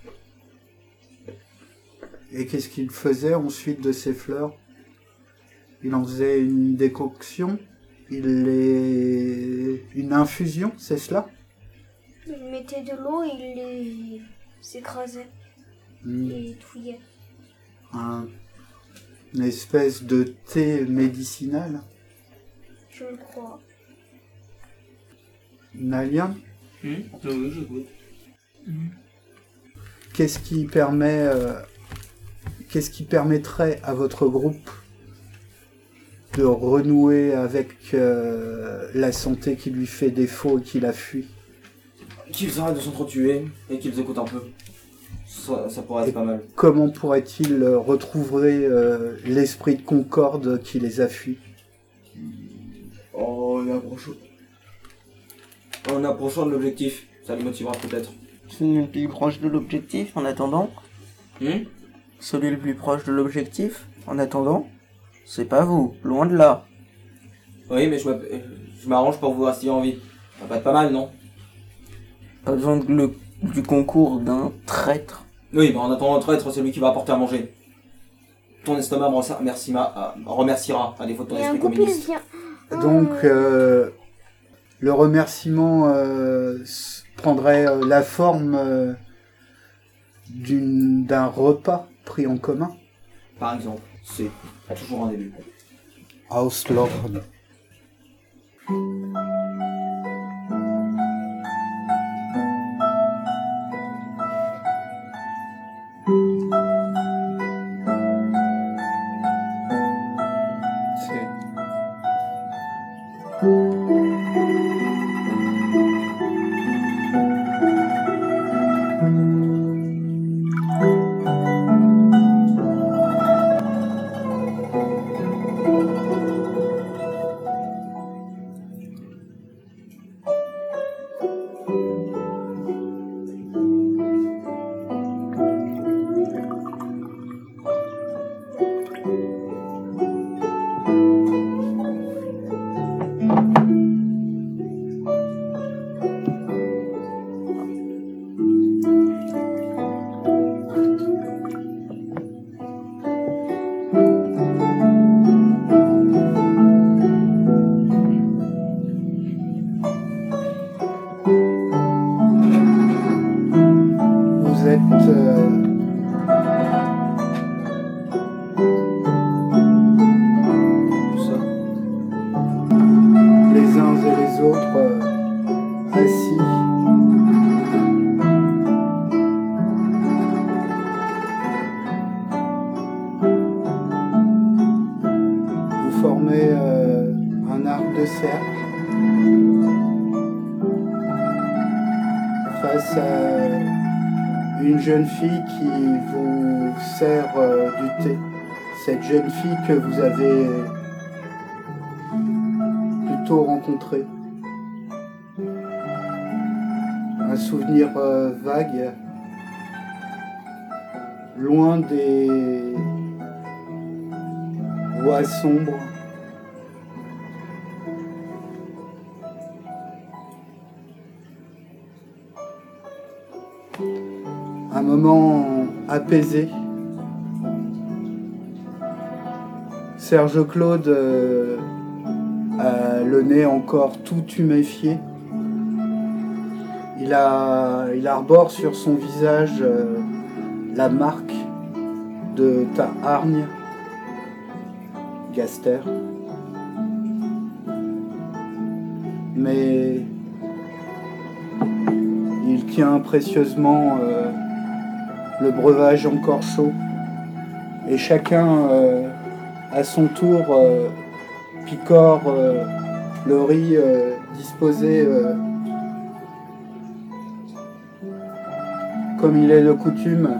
Et qu'est-ce qu'il faisait ensuite de ces fleurs? Il en faisait une décoction, il les... une infusion, c'est cela? Il mettait de l'eau et il les écrasait Hmm. et touillait. Un- Une espèce de thé médicinal. Je le crois. Nalia, Hum, oui, j'écoute. qu'est-ce qui permet, euh, qu'est-ce qui permettrait à votre groupe de renouer avec euh, la santé qui lui fait défaut et qui la fuit? Qu'ils arrêtent de s'entretuer et qu'ils écoutent un peu. Ça, ça pourrait être Et- pas mal. Comment pourrait-il euh, retrouver euh, l'esprit de concorde qui les a fuis? Oh, en approchant. En approchant de l'objectif, ça les motivera peut-être. Celui le plus proche de l'objectif, en attendant. Hum Celui le plus proche de l'objectif, en attendant. C'est pas vous, loin de là. Oui, mais je m'app- euh, je m'arrange pour que vous restiez en vie. Ça va être pas mal, non? Pas besoin de le- du concours d'un traître. Oui, mais en attendant le traître, c'est lui qui va apporter à manger. Ton estomac me remercie- remerciera, euh, remerciera, à défaut de ton Et un esprit goupil communiste. vient. Donc, euh, le remerciement euh, s- prendrait euh, la forme euh, d'une- d'un repas pris en commun. Par exemple, c'est toujours un début. Auslord. C'est Vous êtes euh, Tout ça. les uns et les autres euh, assis. Vous formez euh, un arc de cercle face à une jeune fille qui vous sert euh, du thé. Cette jeune fille que vous avez plutôt rencontrée. Un souvenir euh, vague, loin des voies sombres. Un moment apaisé. Serge Claude euh, a le nez encore tout tuméfié. Il, a, il arbore sur son visage euh, la marque de ta hargne, Gaster. Mais il tient précieusement euh, le breuvage encore chaud. Et chacun, euh, à son tour, euh, picore euh, le riz euh, disposé euh, comme il est de coutume.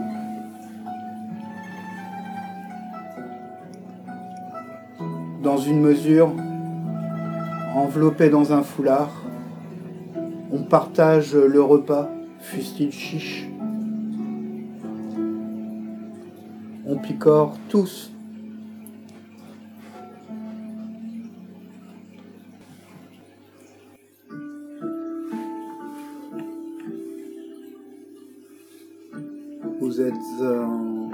Dans une mesure enveloppé dans un foulard. On partage le repas, fût-il chiche. On picore tous. Vous êtes dans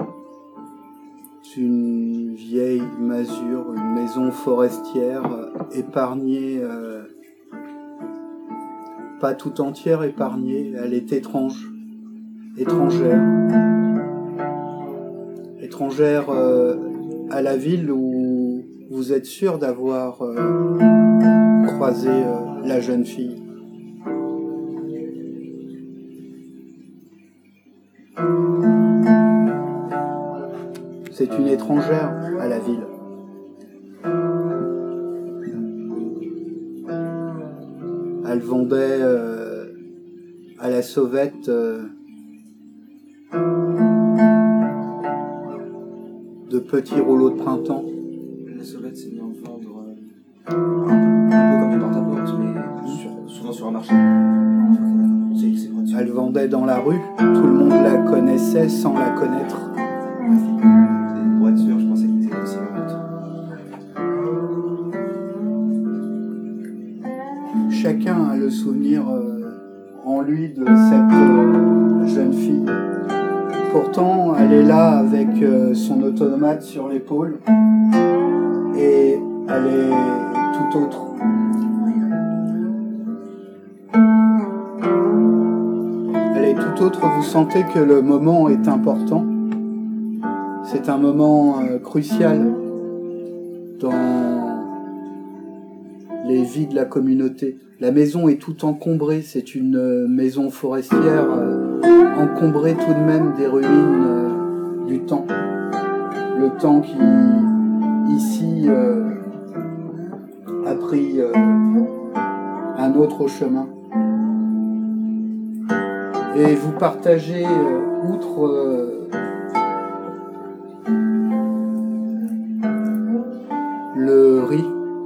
une vieille masure, une maison forestière épargnée, euh, pas tout entière épargnée, elle est étrange, étrangère. Étrangère euh, à la ville où vous êtes sûr d'avoir euh, croisé euh, la jeune fille. C'est une étrangère à la ville. Elle vendait euh, à la sauvette euh, de petits rouleaux de printemps. La sauvette s'est mise en vendre euh, un, peu, un peu comme du porte-à-porte, mais sur, souvent sur un marché. C'est, c'est pratique. Elle vendait dans la rue, tout le monde la connaissait sans la connaître. C'est pour être sûr, je pensais qu'il était aussi en Chacun a le souvenir euh, en lui de cette euh, jeune fille. Pourtant, elle est là avec euh, son automate sur l'épaule et elle est tout autre. Elle est tout autre, vous sentez que le moment est important. C'est un moment euh, crucial dans les vies de la communauté. La maison est tout encombrée, c'est une euh, maison forestière euh, encombrée tout de même des ruines euh, du temps. Le temps qui, ici, euh, a pris euh, un autre chemin. Et vous partagez, euh, outre euh, le riz,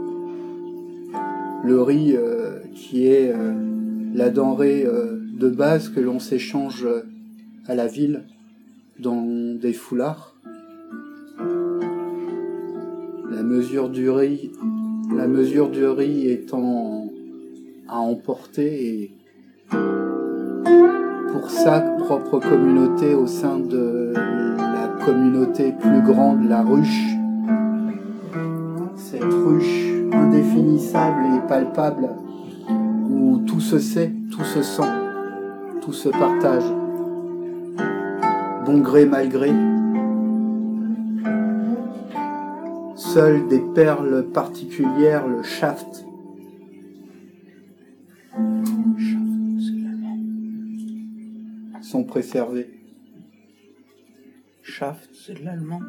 le riz euh, qui est euh, la denrée euh, de base que l'on s'échange euh, à la ville dans des foulards. La mesure du riz, la mesure du riz étant à emporter et pour sa propre communauté au sein de la communauté plus grande, la ruche. Cette ruche indéfinissable et palpable où tout se sait, tout se sent, tout se partage. Bon gré, mal gré. Seules des perles particulières, le shaft. Sont préservés. Shaft, c'est de l'allemand.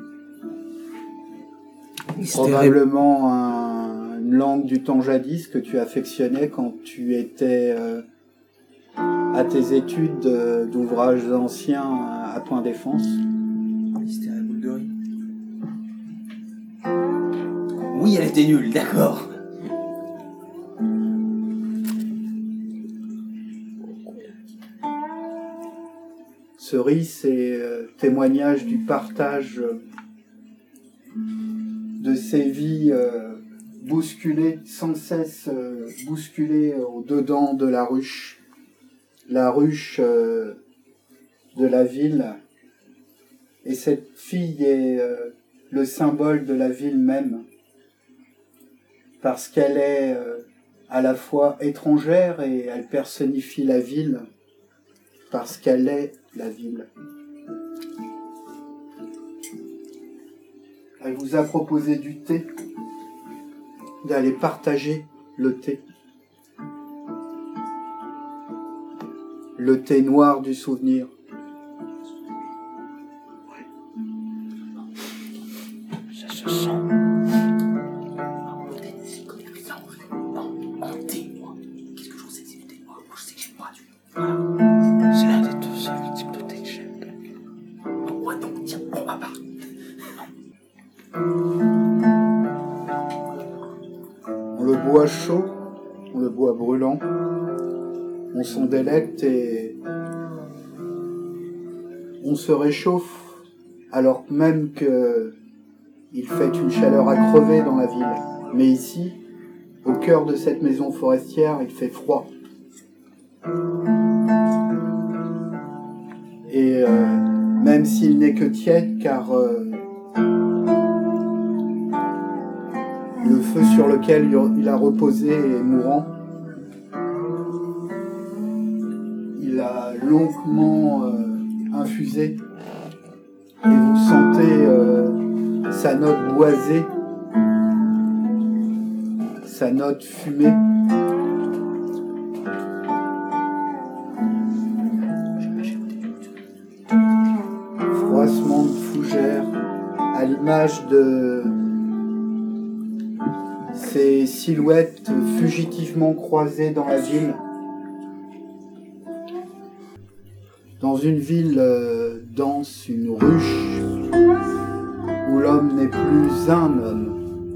Probablement un, une langue du temps jadis que tu affectionnais quand tu étais euh, à tes études euh, d'ouvrages anciens à Point Défense. Mystère et boule de riz. Oui, elle était nulle, d'accord. Ce riz, c'est euh, témoignage du partage euh, de ces vies euh, bousculées, sans cesse euh, bousculées au dedans de la ruche. La ruche euh, de la ville. Et cette fille est euh, le symbole de la ville même. Parce qu'elle est euh, à la fois étrangère et elle personnifie la ville. Parce qu'elle est la ville. Elle vous a proposé du thé, d'aller partager le thé. Le thé noir du souvenir. Ça se sent. Qu'est-ce que j'en sais que c'est du thé noir? Moi je sais que j'aime pas du tout. Voilà. C'est l'un des deux seuls types de thé que j'aime. Ouais, donc tiens, on va pas. On le boit chaud, on le boit brûlant, on s'en délecte et on se réchauffe alors même que il fait une chaleur à crever dans la ville. Mais ici, au cœur de cette maison forestière, il fait froid. Et euh, même s'il n'est que tiède, car euh, le feu sur lequel il a reposé est mourant, il a longuement euh, infusé, et vous sentez euh, sa note boisée, sa note fumée. Froissement de fougères, à l'image de ces silhouettes fugitivement croisées dans la ville. Dans une ville euh, dense, une ruche, où l'homme n'est plus un homme,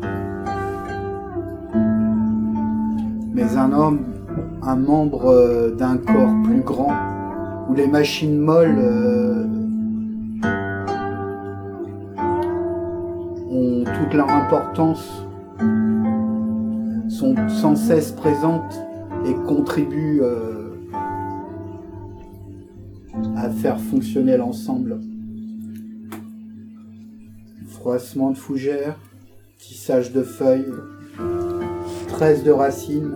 mais un homme, un membre euh, d'un corps plus grand, où les machines molles euh, ont toute leur importance, sont sans cesse présentes et contribuent euh, à faire fonctionner l'ensemble. Froissement de fougères, tissage de feuilles, tresse de racines,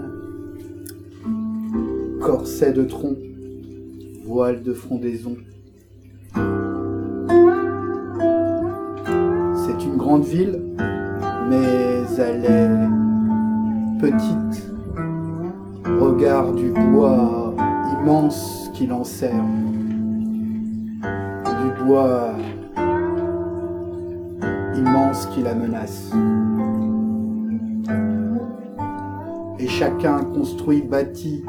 corset de tronc, voile de frondaison. C'est une grande ville, mais elle est petite. Regard du bois immense qui l'enserre. Du bois immense qui la menace. Et chacun construit, bâtit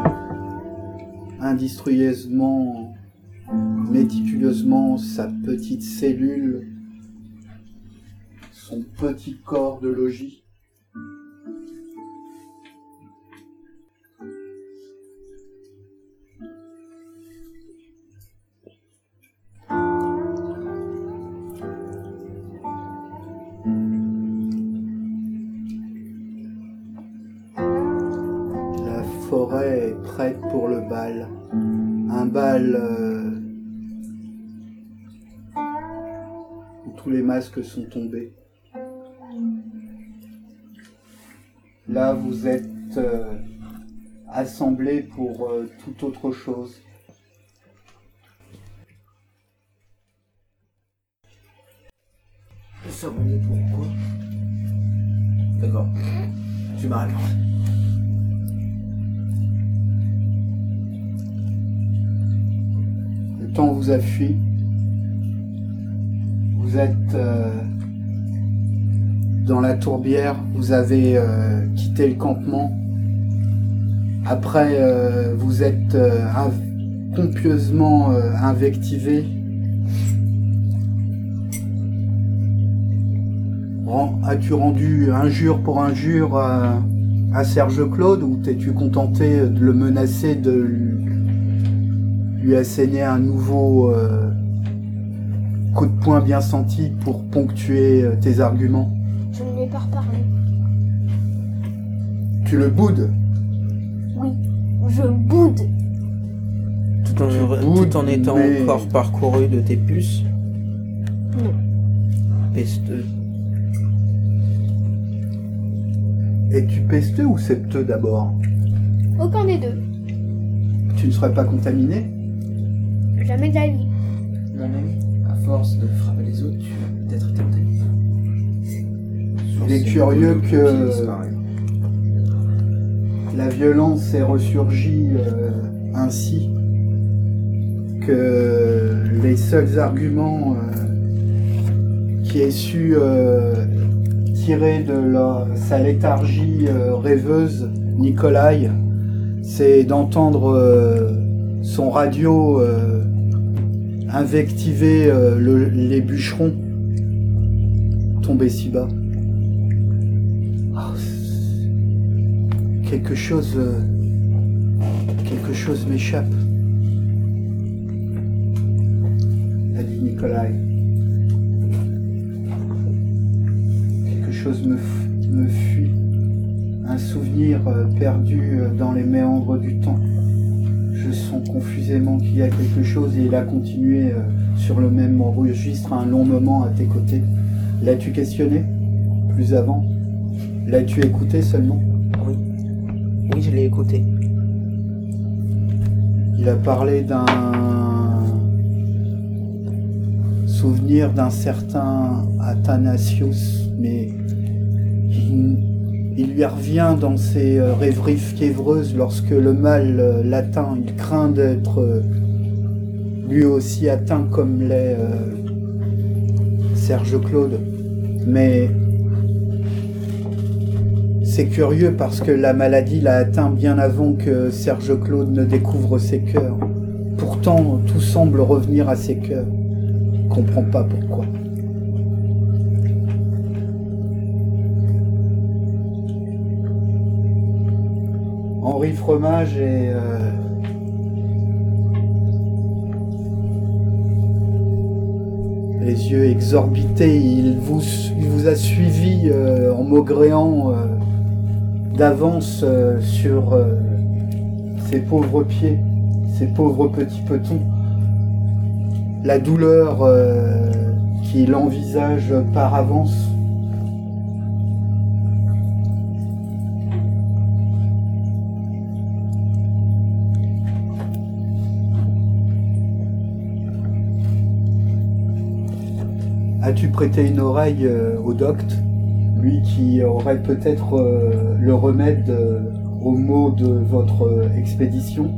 industrieusement, méticuleusement sa petite cellule, son petit corps de logis. La forêt est prête pour le bal. Un bal euh, où tous les masques sont tombés. Là, vous êtes euh, assemblés pour euh, toute autre chose. Ça, on est pourquoi? D'accord. Tu m'arrêtes. Le temps vous a fui. Vous êtes euh, dans la tourbière. Vous avez euh, quitté le campement. Après, euh, vous êtes euh, inv- copieusement euh, invectivé. Ren- As-tu rendu injure pour injure à, à Serge Claude, ou t'es-tu contenté de le menacer de lui asséner un nouveau euh, coup de poing bien senti pour ponctuer euh, tes arguments? Je ne lui ai pas reparlé. Tu le boudes? Oui, je boude. Tout en, Tu boudes, tout en étant mais- encore parcouru de tes puces. Non. Pesteux. Es-tu pesteux ou septeux d'abord? Aucun des deux. Tu ne serais pas contaminé? Jamais de la vie. Mon ami, à force de frapper les autres, tu vas peut-être être contaminé. Il est curieux que la violence ait ressurgi euh, ainsi, que les seuls arguments euh, qui aient su euh, tirer de la, sa léthargie euh, rêveuse, Nikolai, c'est d'entendre euh, son radio euh, invectiver euh, le- les bûcherons tombés si bas. Ah, quelque chose... euh, quelque chose m'échappe. A dit Nikolai. Quelque chose me, f- me fuit. Un souvenir euh, perdu euh, dans les méandres du temps. Je sens confusément qu'il y a quelque chose et il a continué euh, sur le même registre un long moment à tes côtés. L'as-tu questionné plus avant? L'as-tu écouté seulement? Oui. Oui, je l'ai écouté. Il a parlé d'un souvenir d'un certain Athanasius, mais il, il lui revient dans ses euh, rêveries fiévreuses lorsque le mal euh, l'atteint. Il craint d'être euh, lui aussi atteint comme l'est euh, Serge Claude. Mais c'est curieux parce que la maladie l'a atteint bien avant que Serge Claude ne découvre ses cœurs. Pourtant, tout semble revenir à ses cœurs. Je ne comprends pas pourquoi. Henri Fromage est... Euh, les yeux exorbités, il vous, il vous a suivi euh, en maugréant euh, d'avance euh, sur euh, ses pauvres pieds, ses pauvres petits petons. La douleur euh, qu'il envisage par avance. As-tu prêté une oreille euh, au docte, lui qui aurait peut-être euh, le remède euh, aux maux de votre euh, expédition?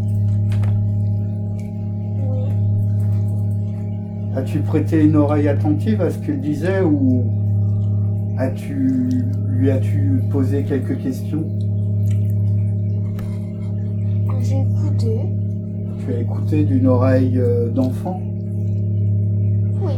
Oui. As-tu prêté une oreille attentive à ce qu'il disait ou as-tu lui as-tu posé quelques questions? J'ai écouté. Tu as écouté d'une oreille euh, d'enfant? Oui.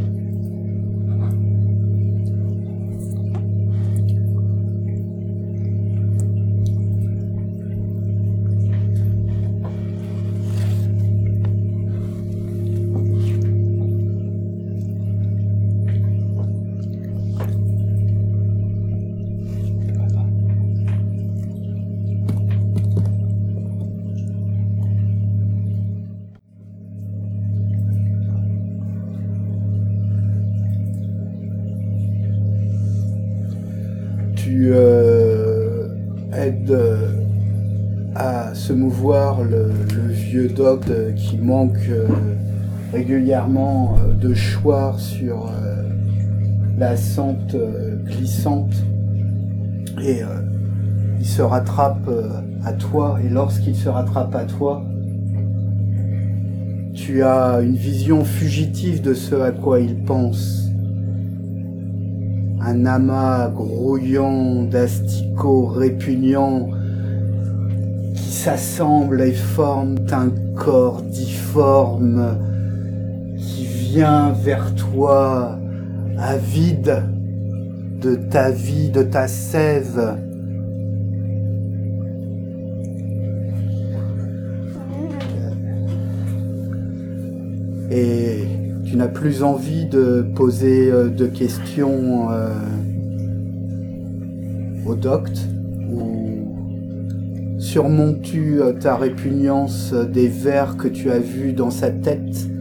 Tu euh, aides euh, à se mouvoir le, le vieux docte qui manque euh, régulièrement euh, de choir sur euh, la sente euh, glissante et euh, il se rattrape euh, à toi et lorsqu'il se rattrape à toi, tu as une vision fugitive de ce à quoi il pense. Un amas grouillant d'asticots répugnants qui s'assemblent et forment un corps difforme qui vient vers toi avide de ta vie, de ta sève. Et tu n'as plus envie de poser euh, de questions euh, au docte ou surmontes-tu euh, ta répugnance euh, des vers que tu as vus dans sa tête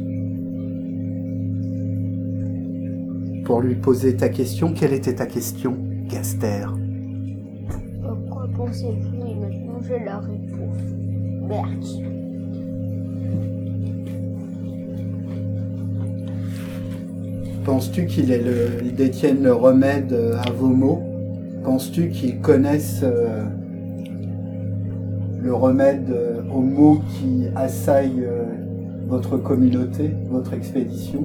pour lui poser ta question? Quelle était ta question, Gaster? Pourquoi pensez-vous? Et maintenant j'ai la réponse. Berk. Penses-tu qu'il est le, il détienne le remède à vos maux? Penses-tu qu'il connaisse euh, le remède euh, aux maux qui assaillent euh, votre communauté, votre expédition?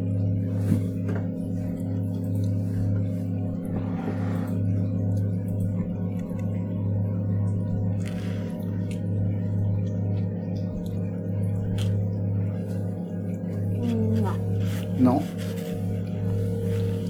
Non. Non.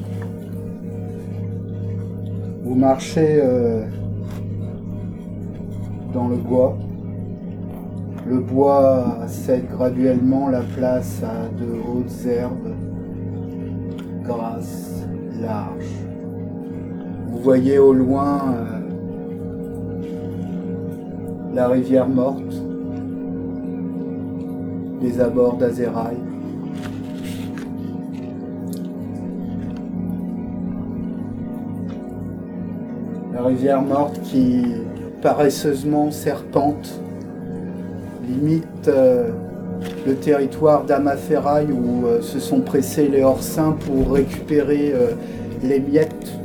Vous marchez euh, dans le bois. Le bois cède graduellement la place à de hautes herbes, grasses, larges. Vous voyez au loin euh, la rivière morte, les abords d'Azeraï. La rivière morte qui paresseusement serpente, limite euh, le territoire d'Amaferraï où euh, se sont pressés les Orsins pour récupérer euh, les miettes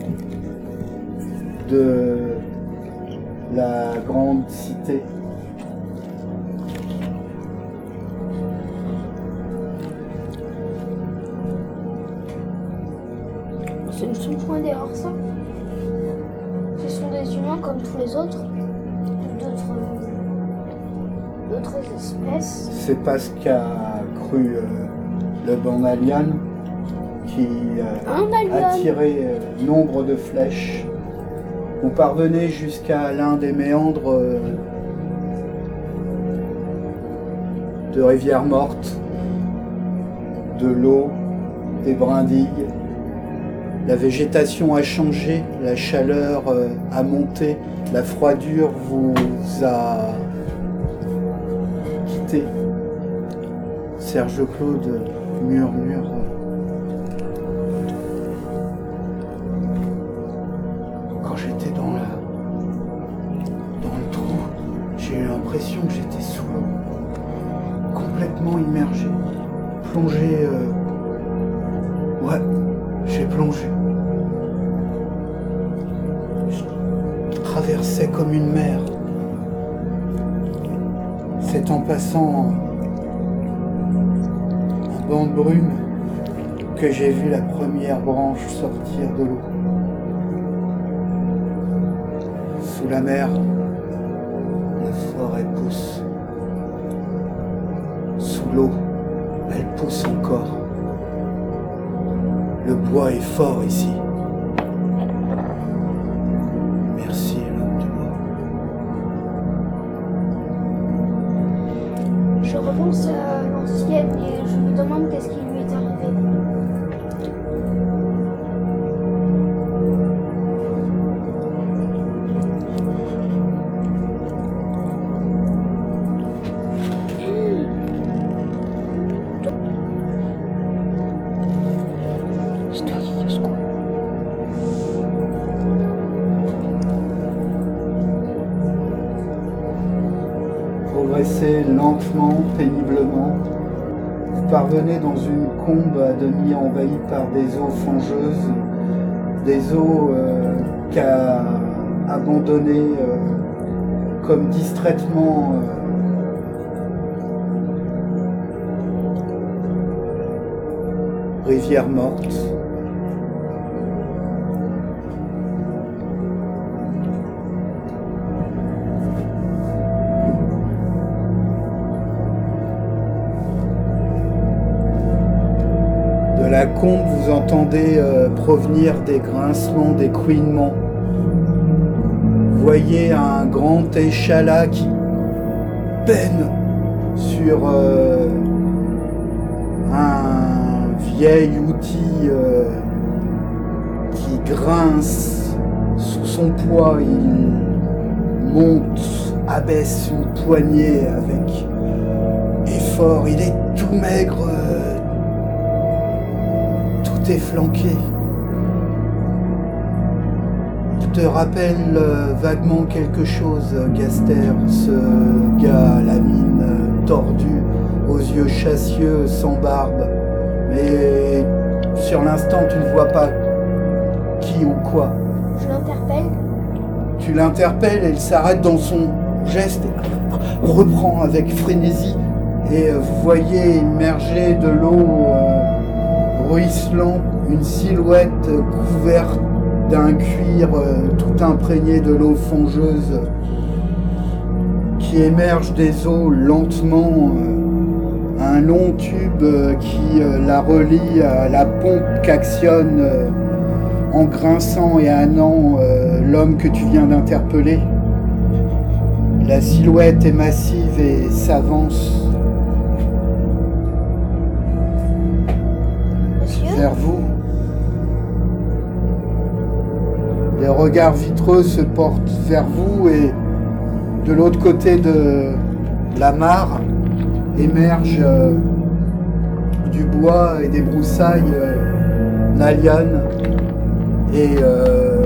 de la grande cité. Ce ne sont point des Orsins. Ce sont des humains comme tous les autres, d'autres, d'autres espèces. C'est pas ce qu'a cru euh, le Banalian qui euh, Un a alien. tiré euh, nombre de flèches. Vous parvenez jusqu'à l'un des méandres euh, de rivières mortes, de l'eau, des brindilles. La végétation a changé, la chaleur euh, a monté, la froidure vous a quitté. Serge Claude murmure. Quand j'étais dans la dans le trou, j'ai eu l'impression que j'étais sous l'eau, complètement immergé, plongé. Euh... Ouais, j'ai plongé. Je traversais comme une mer. C'est en passant en banc de brume que j'ai vu la première branche sortir de l'eau. Sous la mer, la forêt pousse. Sous l'eau, elle pousse encore. Le bois est fort ici. Merci, l'homme du bois. Je repense à l'ancienne et je me demande qu'est-ce qui lui est arrivé. C'est toi qui fais ce coup. Progressez lentement, péniblement. Vous parvenez dans une combe à demi envahie par des eaux fangeuses, des eaux euh, qu'a abandonnées euh, comme distraitement euh, rivière morte. De la combe, vous entendez euh, provenir des grincements, des couinements. Vous voyez un grand échalas qui peine sur euh, un vieil outil euh, qui grince sous son poids. Il monte, abaisse une poignée avec effort. Il est tout maigre. Euh, Tout est flanqué. Il te rappelle euh, vaguement quelque chose, Gaster, ce gars à la mine euh, tordue, aux yeux chassieux, sans barbe. Mais sur l'instant, tu ne vois pas qui ou quoi. Je l'interpelle. Tu l'interpelles et il s'arrête dans son geste et reprend avec frénésie. Et euh, vous voyez émerger de l'eau euh, ruisselante une silhouette euh, couverte d'un cuir euh, tout imprégné de l'eau fangeuse qui émerge des eaux lentement. Euh, un long tube euh, qui euh, la relie à la pompe qu'actionne euh, en grinçant et hannant euh, l'homme que tu viens d'interpeller. La silhouette est massive et s'avance Monsieur, vers vous. Les regards vitreux se portent vers vous et de l'autre côté de la mare émerge euh, du bois et des broussailles euh, Nalian et euh,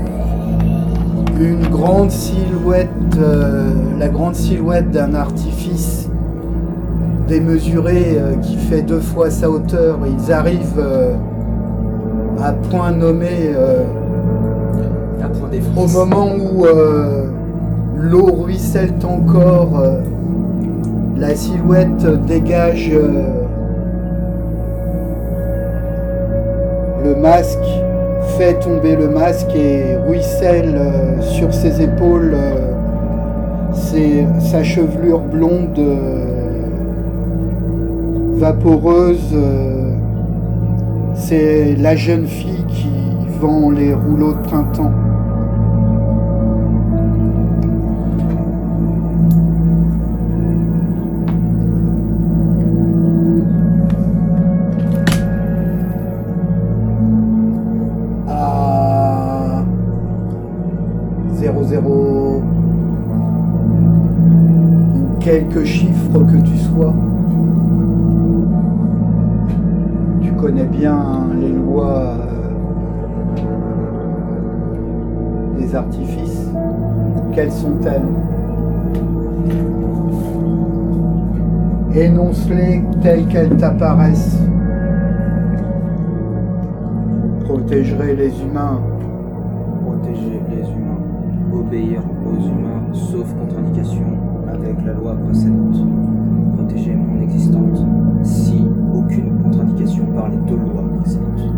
une grande silhouette, euh, la grande silhouette d'un artifice démesuré euh, qui fait deux fois sa hauteur. Ils arrivent euh, à point nommé euh, À point des au moment où euh, l'eau ruisselle encore. Euh, la silhouette dégage euh, le masque, fait tomber le masque et ruisselle euh, sur ses épaules euh, ses, sa chevelure blonde euh, vaporeuse. Euh, c'est la jeune fille qui vend les rouleaux de printemps. zéro ou quelques chiffres que tu sois. Tu connais bien les lois euh, des artifices. Quelles sont-elles? Énonce-les telles qu'elles t'apparaissent. Protégerai les humains. Protéger les humains. Obéir aux humains, sauf contre-indication avec la loi précédente. Protéger mon existence, si aucune contre-indication par les deux lois précédentes.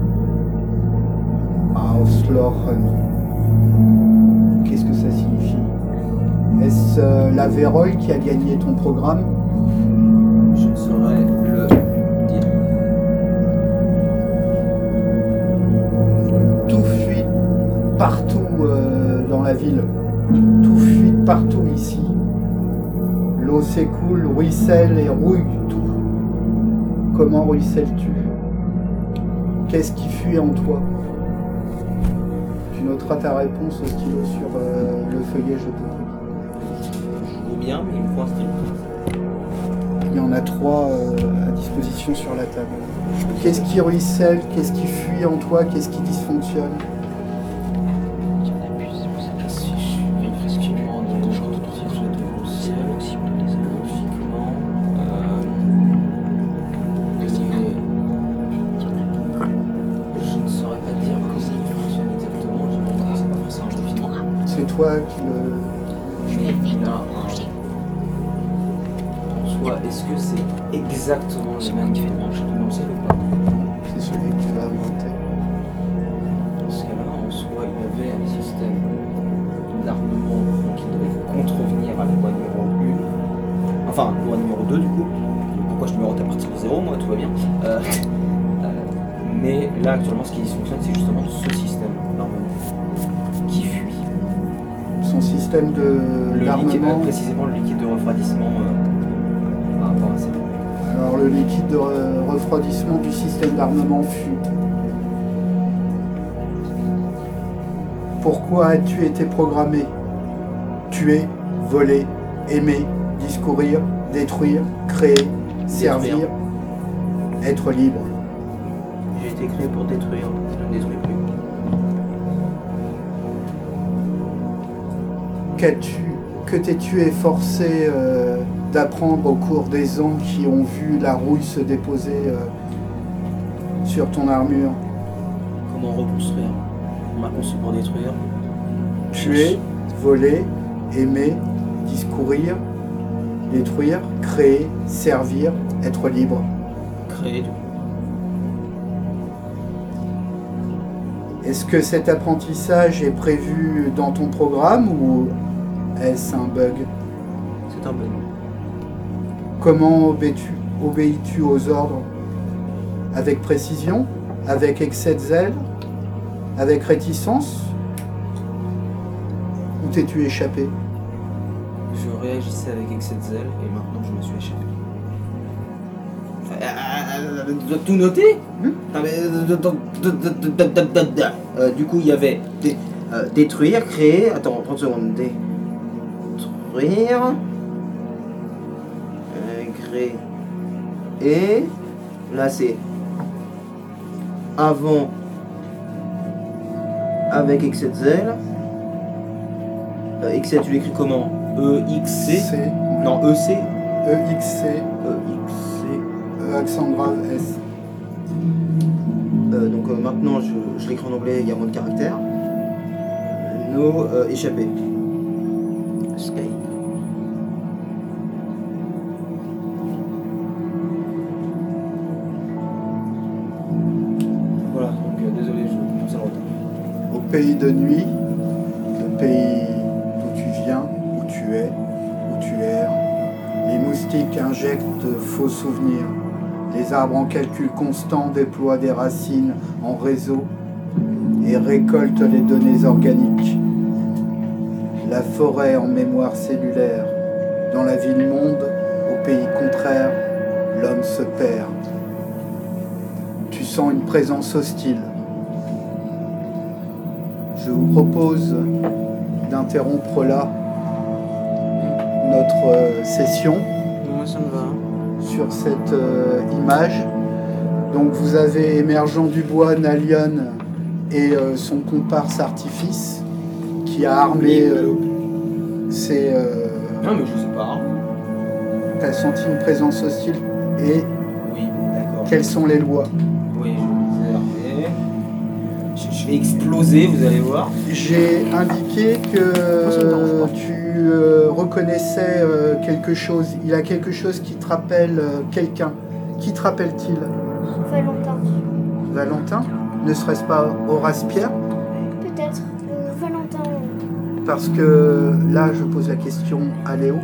Auslochen. Qu'est-ce que ça signifie? Est-ce euh, la Vérole qui a gagné ton programme? Je ne saurais le dire. Tout fuit partout euh, dans la ville. Tout fuit partout ici. L'eau s'écoule, ruisselle et rouille tout. Comment ruisselles-tu? Qu'est-ce qui fuit en toi? Tu noteras ta réponse au stylo sur euh, le feuillet, je te prie. Je vaux bien, mais il me faut un stylo. Il y en a trois euh, à disposition sur la table. Qu'est-ce qui ruisselle? Qu'est-ce qui fuit en toi? Qu'est-ce qui dysfonctionne? C'est toi qui le... En soi, est-ce que c'est exactement le même qui fait brancher tout le sait ou pas? C'est celui que tu vas inventer. Dans ce cas-là, en soi, il y avait un système d'armement qui devait contrevenir à la loi numéro un. Enfin, loi numéro deux du coup. Pourquoi je numérote à partir de zéro, moi, tout va bien. Euh, euh, mais là, actuellement, ce qui dysfonctionne, c'est justement ce système d'armement qui fuit. Son système de Le liquide, d'armement. euh, précisément le liquide de refroidissement euh, par rapport à ça. Alors le liquide de re- refroidissement du système d'armement fuit. Pourquoi as-tu été programmé? Tuer, voler, aimer, discourir, détruire, créer, servir, être libre. J'ai été créé pour détruire, je ne détruis plus. Qu'as-tu, que t'es-tu efforcé euh, d'apprendre au cours des ans qui ont vu la rouille se déposer euh, sur ton armure? Comment reconstruire? On m'a conçu pour détruire. Tuer, voler, aimer, discourir, détruire, créer, servir, être libre. Créer du coup. Est-ce que cet apprentissage est prévu dans ton programme ou est-ce un bug? C'est un bug. Comment obéis-tu, obéis-tu aux ordres? Avec précision? Avec excès de zèle? Avec réticence? Ou t'es-tu échappé? Je réagissais avec excès de zèle et maintenant je me suis échappé. Euh, Tu dois tout noter. Ah, mais, euh, Du coup, il y avait dé- euh, détruire, créer. Attends, trente secondes. Détruire. Euh, créer. Et. Là, c'est. Avant. Avec excès de zèle. Euh, excès, tu l'écris comment? E X C C. Non, E C. E X C. E X C. E accent grave S. Euh, donc euh, maintenant je, je l'écris en anglais, il y a moins de caractères. No, euh, échappé. Escape. Voilà, donc euh, désolé, je commence à le retard. Au pays de nuit, le pays d'où tu viens, où tu es, où tu erres, les moustiques injectent de faux souvenirs. Les arbres en calcul constant déploient des racines en réseau et récoltent les données organiques. La forêt en mémoire cellulaire. Dans la ville-monde, au pays contraire, l'homme se perd. Tu sens une présence hostile. Je vous propose d'interrompre là notre euh, session Moi, ça me va. sur cette euh, image. Donc vous avez Émergent Dubois, Nalion et euh, son comparse Artifice qui a armé euh, ses... Euh, Non, mais je sais pas. t'as senti une présence hostile et Oui, d'accord. quelles sont les lois? Oui, je vais armé. Je, je vais exploser, vous allez voir. J'ai indiqué que Moi, ça me dérange pas. tu euh, reconnaissais euh, quelque chose. Il a quelque chose qui te rappelle euh, quelqu'un. Qui te rappelle-t-il? Valentin. Valentin? Ne serait-ce pas Horace Pierre? Peut-être. Euh, Valentin. Parce que là, je pose la question à Léo.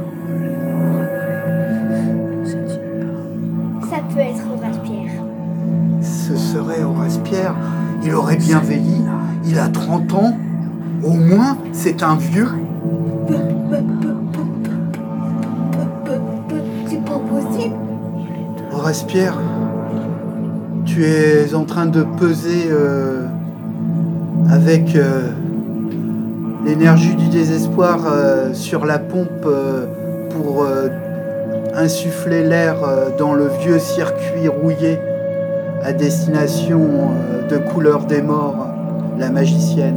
Ça peut être Horace Pierre. Ce serait Horace Pierre. Il aurait bien vieilli. Il a trente ans. Au moins, c'est un vieux. C'est pas possible. Horace Pierre, tu es en train de peser euh, avec euh, l'énergie du désespoir euh, sur la pompe euh, pour euh, insuffler l'air euh, dans le vieux circuit rouillé à destination euh, de Couleur des Morts, la magicienne.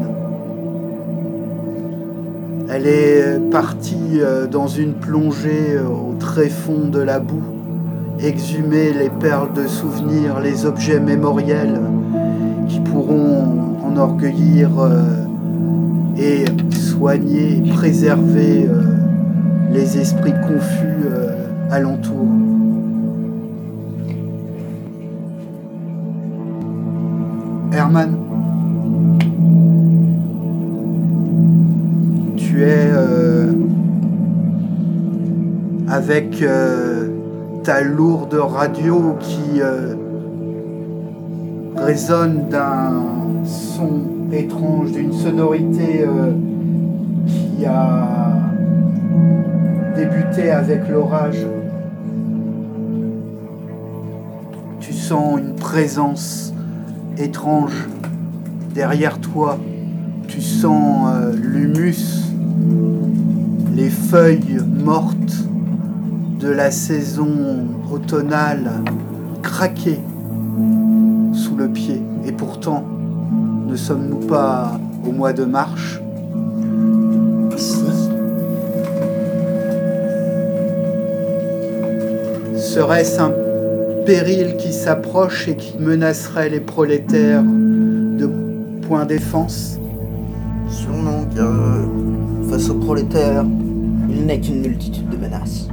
Elle est partie euh, dans une plongée euh, au tréfonds de la boue, exhumer les perles de souvenirs, les objets mémoriels qui pourront enorgueillir euh, et soigner, préserver euh, les esprits confus euh, alentour. Herman, tu es euh, avec euh, ta lourde radio qui euh, résonne d'un son étrange, d'une sonorité euh, qui a débuté avec l'orage. Tu sens une présence étrange derrière toi. Tu sens euh, l'humus, les feuilles mortes de la saison automnale craquer sous le pied. Et pourtant, ne sommes-nous pas au mois de mars? Serait-ce un péril qui s'approche et qui menacerait les prolétaires de point défense? Sûrement que, face aux prolétaires, il n'est qu'une multitude de menaces.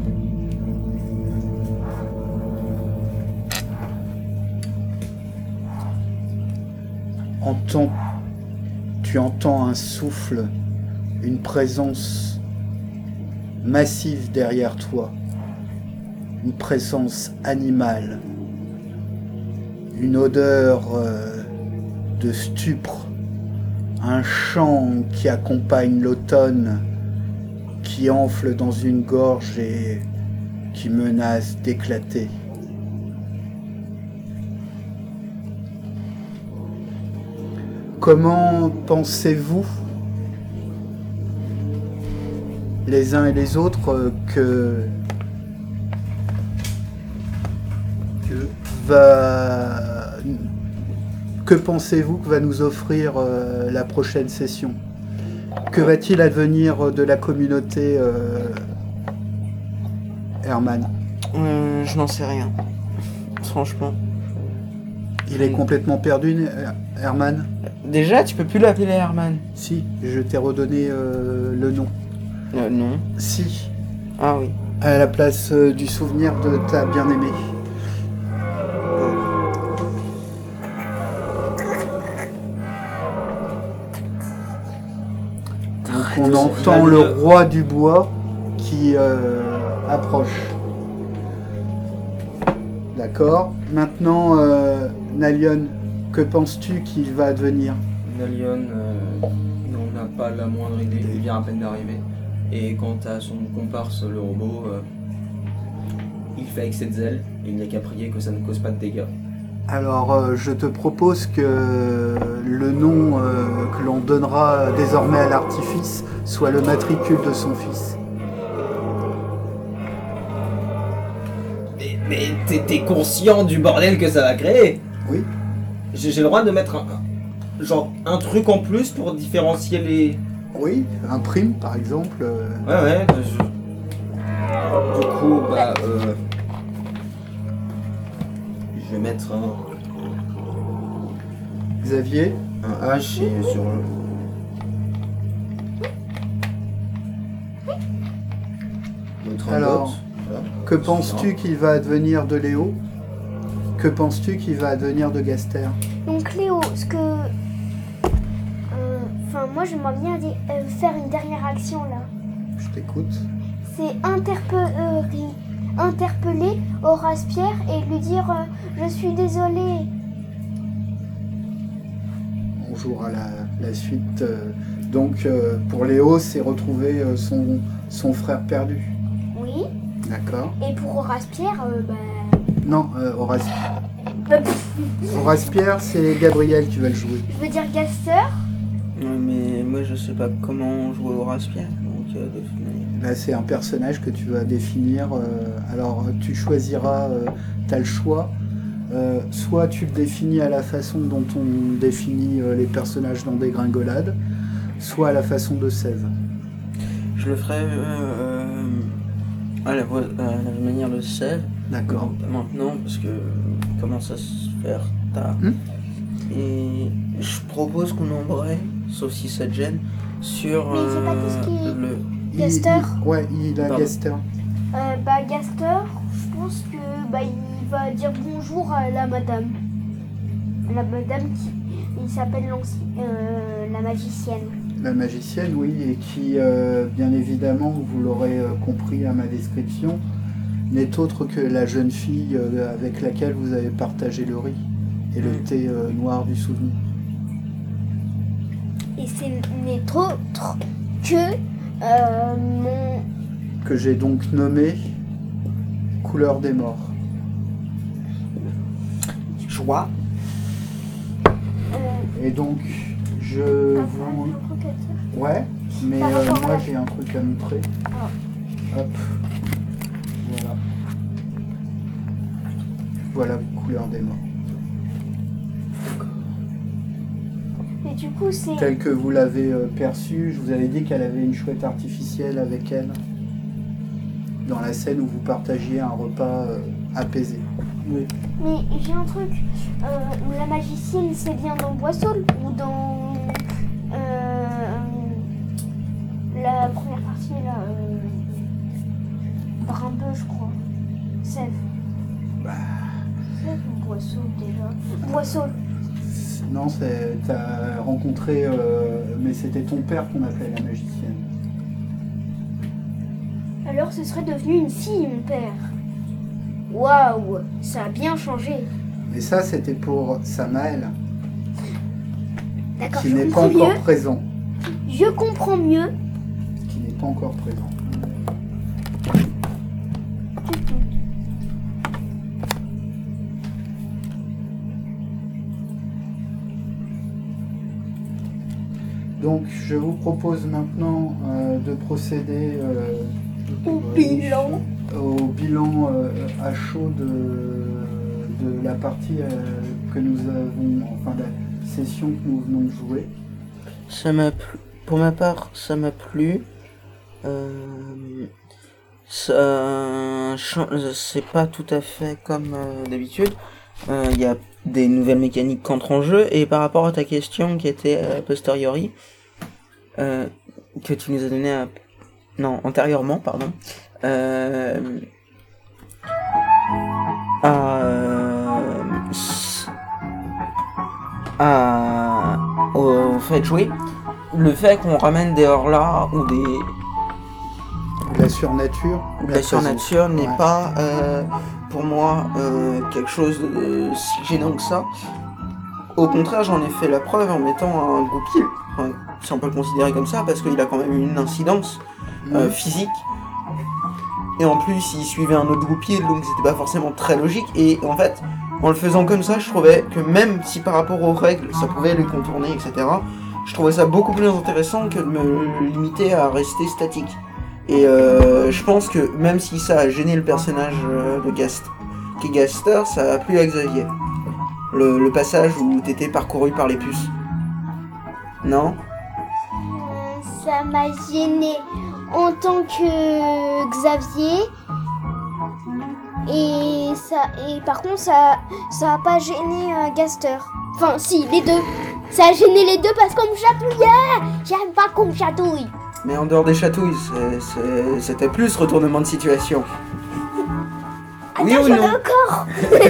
Entends, tu entends un souffle, une présence massive derrière toi, une présence animale, une odeur euh, de stupre, un chant qui accompagne l'automne, qui enfle dans une gorge et qui menace d'éclater. Comment pensez-vous, les uns et les autres, que, que va... Que pensez-vous que va nous offrir euh, la prochaine session? Que va-t-il advenir de la communauté euh, Herman? Euh, je n'en sais rien. Franchement. Il est complètement perdu, Herman? Déjà, tu peux plus l'appeler Herman. Si, je t'ai redonné euh, le nom. Euh, non. Si, Ah oui. à la place euh, du souvenir de ta bien-aimée. Donc on entend le roi du bois qui euh, approche. D'accord. Maintenant, euh, Nalion, que penses-tu qu'il va advenir? Nalion euh, n'en a pas la moindre idée, il vient à peine d'arriver. Et quant à son comparse, le robot, euh, il fait avec ses ailes, il n'y a qu'à prier que ça ne cause pas de dégâts. Alors, euh, je te propose que le nom euh, que l'on donnera désormais à l'artifice soit le matricule de son fils. Mais, mais t'es, t'es conscient du bordel que ça va créer? Oui. J'ai, j'ai le droit de mettre un, un- genre un truc en plus pour différencier les... Oui, un prime par exemple. euh, Ouais ouais, je... Du coup, bah... Euh... Je vais mettre un, Xavier, un H et sur le... Mettre un Alors, dot, voilà. que penses-tu qu'il va advenir de Léo? Que penses-tu qu'il va advenir de Gaster? Donc Léo, ce que... euh, Enfin, moi j'aimerais bien dire- euh, faire une dernière action là. Je t'écoute. C'est interpeller, interpeller Horace Pierre et lui dire euh, je suis désolé. On jouera la, la suite. euh, Donc, euh, pour Léo, c'est retrouver euh, son, son frère perdu. Oui. D'accord. Et pour Horace Pierre, euh, bah... Non, euh, Horace, bah, pff, Horace Pierre, c'est Gabriel qui va le jouer. je veux dire Gaster. Ouais, mais moi je sais pas comment jouer au Raspierre, donc euh, de toute manière. Là, c'est un personnage que tu vas définir. euh, alors, tu choisiras, tu as le choix. Euh, soit tu le définis à la façon dont on définit euh, les personnages dans Dégringolade, soit à la façon de Sève. Je le ferai euh, à, la voie- à la manière de Sève. D'accord. Maintenant, parce que commence à se faire tard. Hmm. Et je propose qu'on embraye, sauf si ça te gêne, sur Mais j'ai pas dit ce qui- le... Il- Gaster. il- Ouais, il a Pardon. Gaster. Euh, bah Gaster, je pense que bah il va dire bonjour à la madame. La madame qui il s'appelle l'anci- euh, la magicienne. La magicienne, oui, et qui, euh, bien évidemment, vous l'aurez euh, compris à ma description, n'est autre que la jeune fille euh, avec laquelle vous avez partagé le riz et le Mm. thé euh, noir du souvenir. Et c'est n'est autre que euh, mon Que j'ai donc nommé Couleur des morts. Joie. euh, Et donc, je avant, vous... j'ai un truc à dire. Ouais, mais Par euh, rapport à moi la- j'ai un truc à montrer. Ah. Hop. Voilà. Voilà, Couleur des morts. Et du coup c'est Tel que vous l'avez euh, perçu, je vous avais dit qu'elle avait une chouette artificielle avec elle. Dans la scène où vous partagiez un repas euh, apaisé. Oui. mais j'ai un truc. Euh, la magicienne c'est bien dans Boisseul ou dans euh, la première partie là euh, Brimbeux je crois. Sèvres. Bah, Sèvres ou Boisseul déjà. Boisseul. non, c'est- t'as rencontré, euh, mais c'était ton père qu'on appelait la magicienne. Alors ce serait devenu une fille mon père. Waouh, ça a bien changé. Mais ça, c'était pour Samael, D'accord, qui je n'est pas comprends encore mieux. présent. Je comprends mieux. Qui n'est pas encore présent. Donc je vous propose maintenant euh, de procéder euh, Au bilan. au bilan euh, à chaud de, de la partie euh, que nous avons, enfin la session que nous venons de jouer. Ça m'a plu. Pour ma part, ça m'a plu. Euh, ça, cha- c'est pas tout à fait comme euh, d'habitude. Euh, Il y a des nouvelles mécaniques qui entrent en jeu. Et par rapport à ta question qui était a posteriori, euh, que tu nous as donné à... non, antérieurement, pardon. Euh, à, euh, s- à, au fait de jouer, le fait qu'on ramène des horlas ou des La surnature. ou de la surnature n'est Ouais. pas euh, pour moi euh, quelque chose de si gênant que ça. Au contraire, j'en ai fait la preuve en mettant un goupil, enfin, si on peut le considérer comme ça, parce qu'il a quand même une incidence euh, Mhm. physique. Et en plus, il suivait un autre goupil, donc c'était pas forcément très logique. Et en fait, en le faisant comme ça, je trouvais que même si par rapport aux règles, ça pouvait les contourner, et cetera, je trouvais ça beaucoup plus intéressant que de me limiter à rester statique. Et euh, je pense que même si ça a gêné le personnage euh, de Gast, qui est Gaster, ça a plu à Xavier. Le, le passage où t'étais parcouru par les puces. Non? Euh, ça m'a gêné en tant que Xavier. Et ça et par contre ça ça a pas gêné euh, Gaster. Enfin si, les deux. Ça a gêné les deux parce qu'on me chatouillait. J'aime pas qu'on me chatouille. Mais en dehors des chatouilles, c'est- c'est- c'était plus retournement de situation. Oui Attends, ou j'en ai non? encore.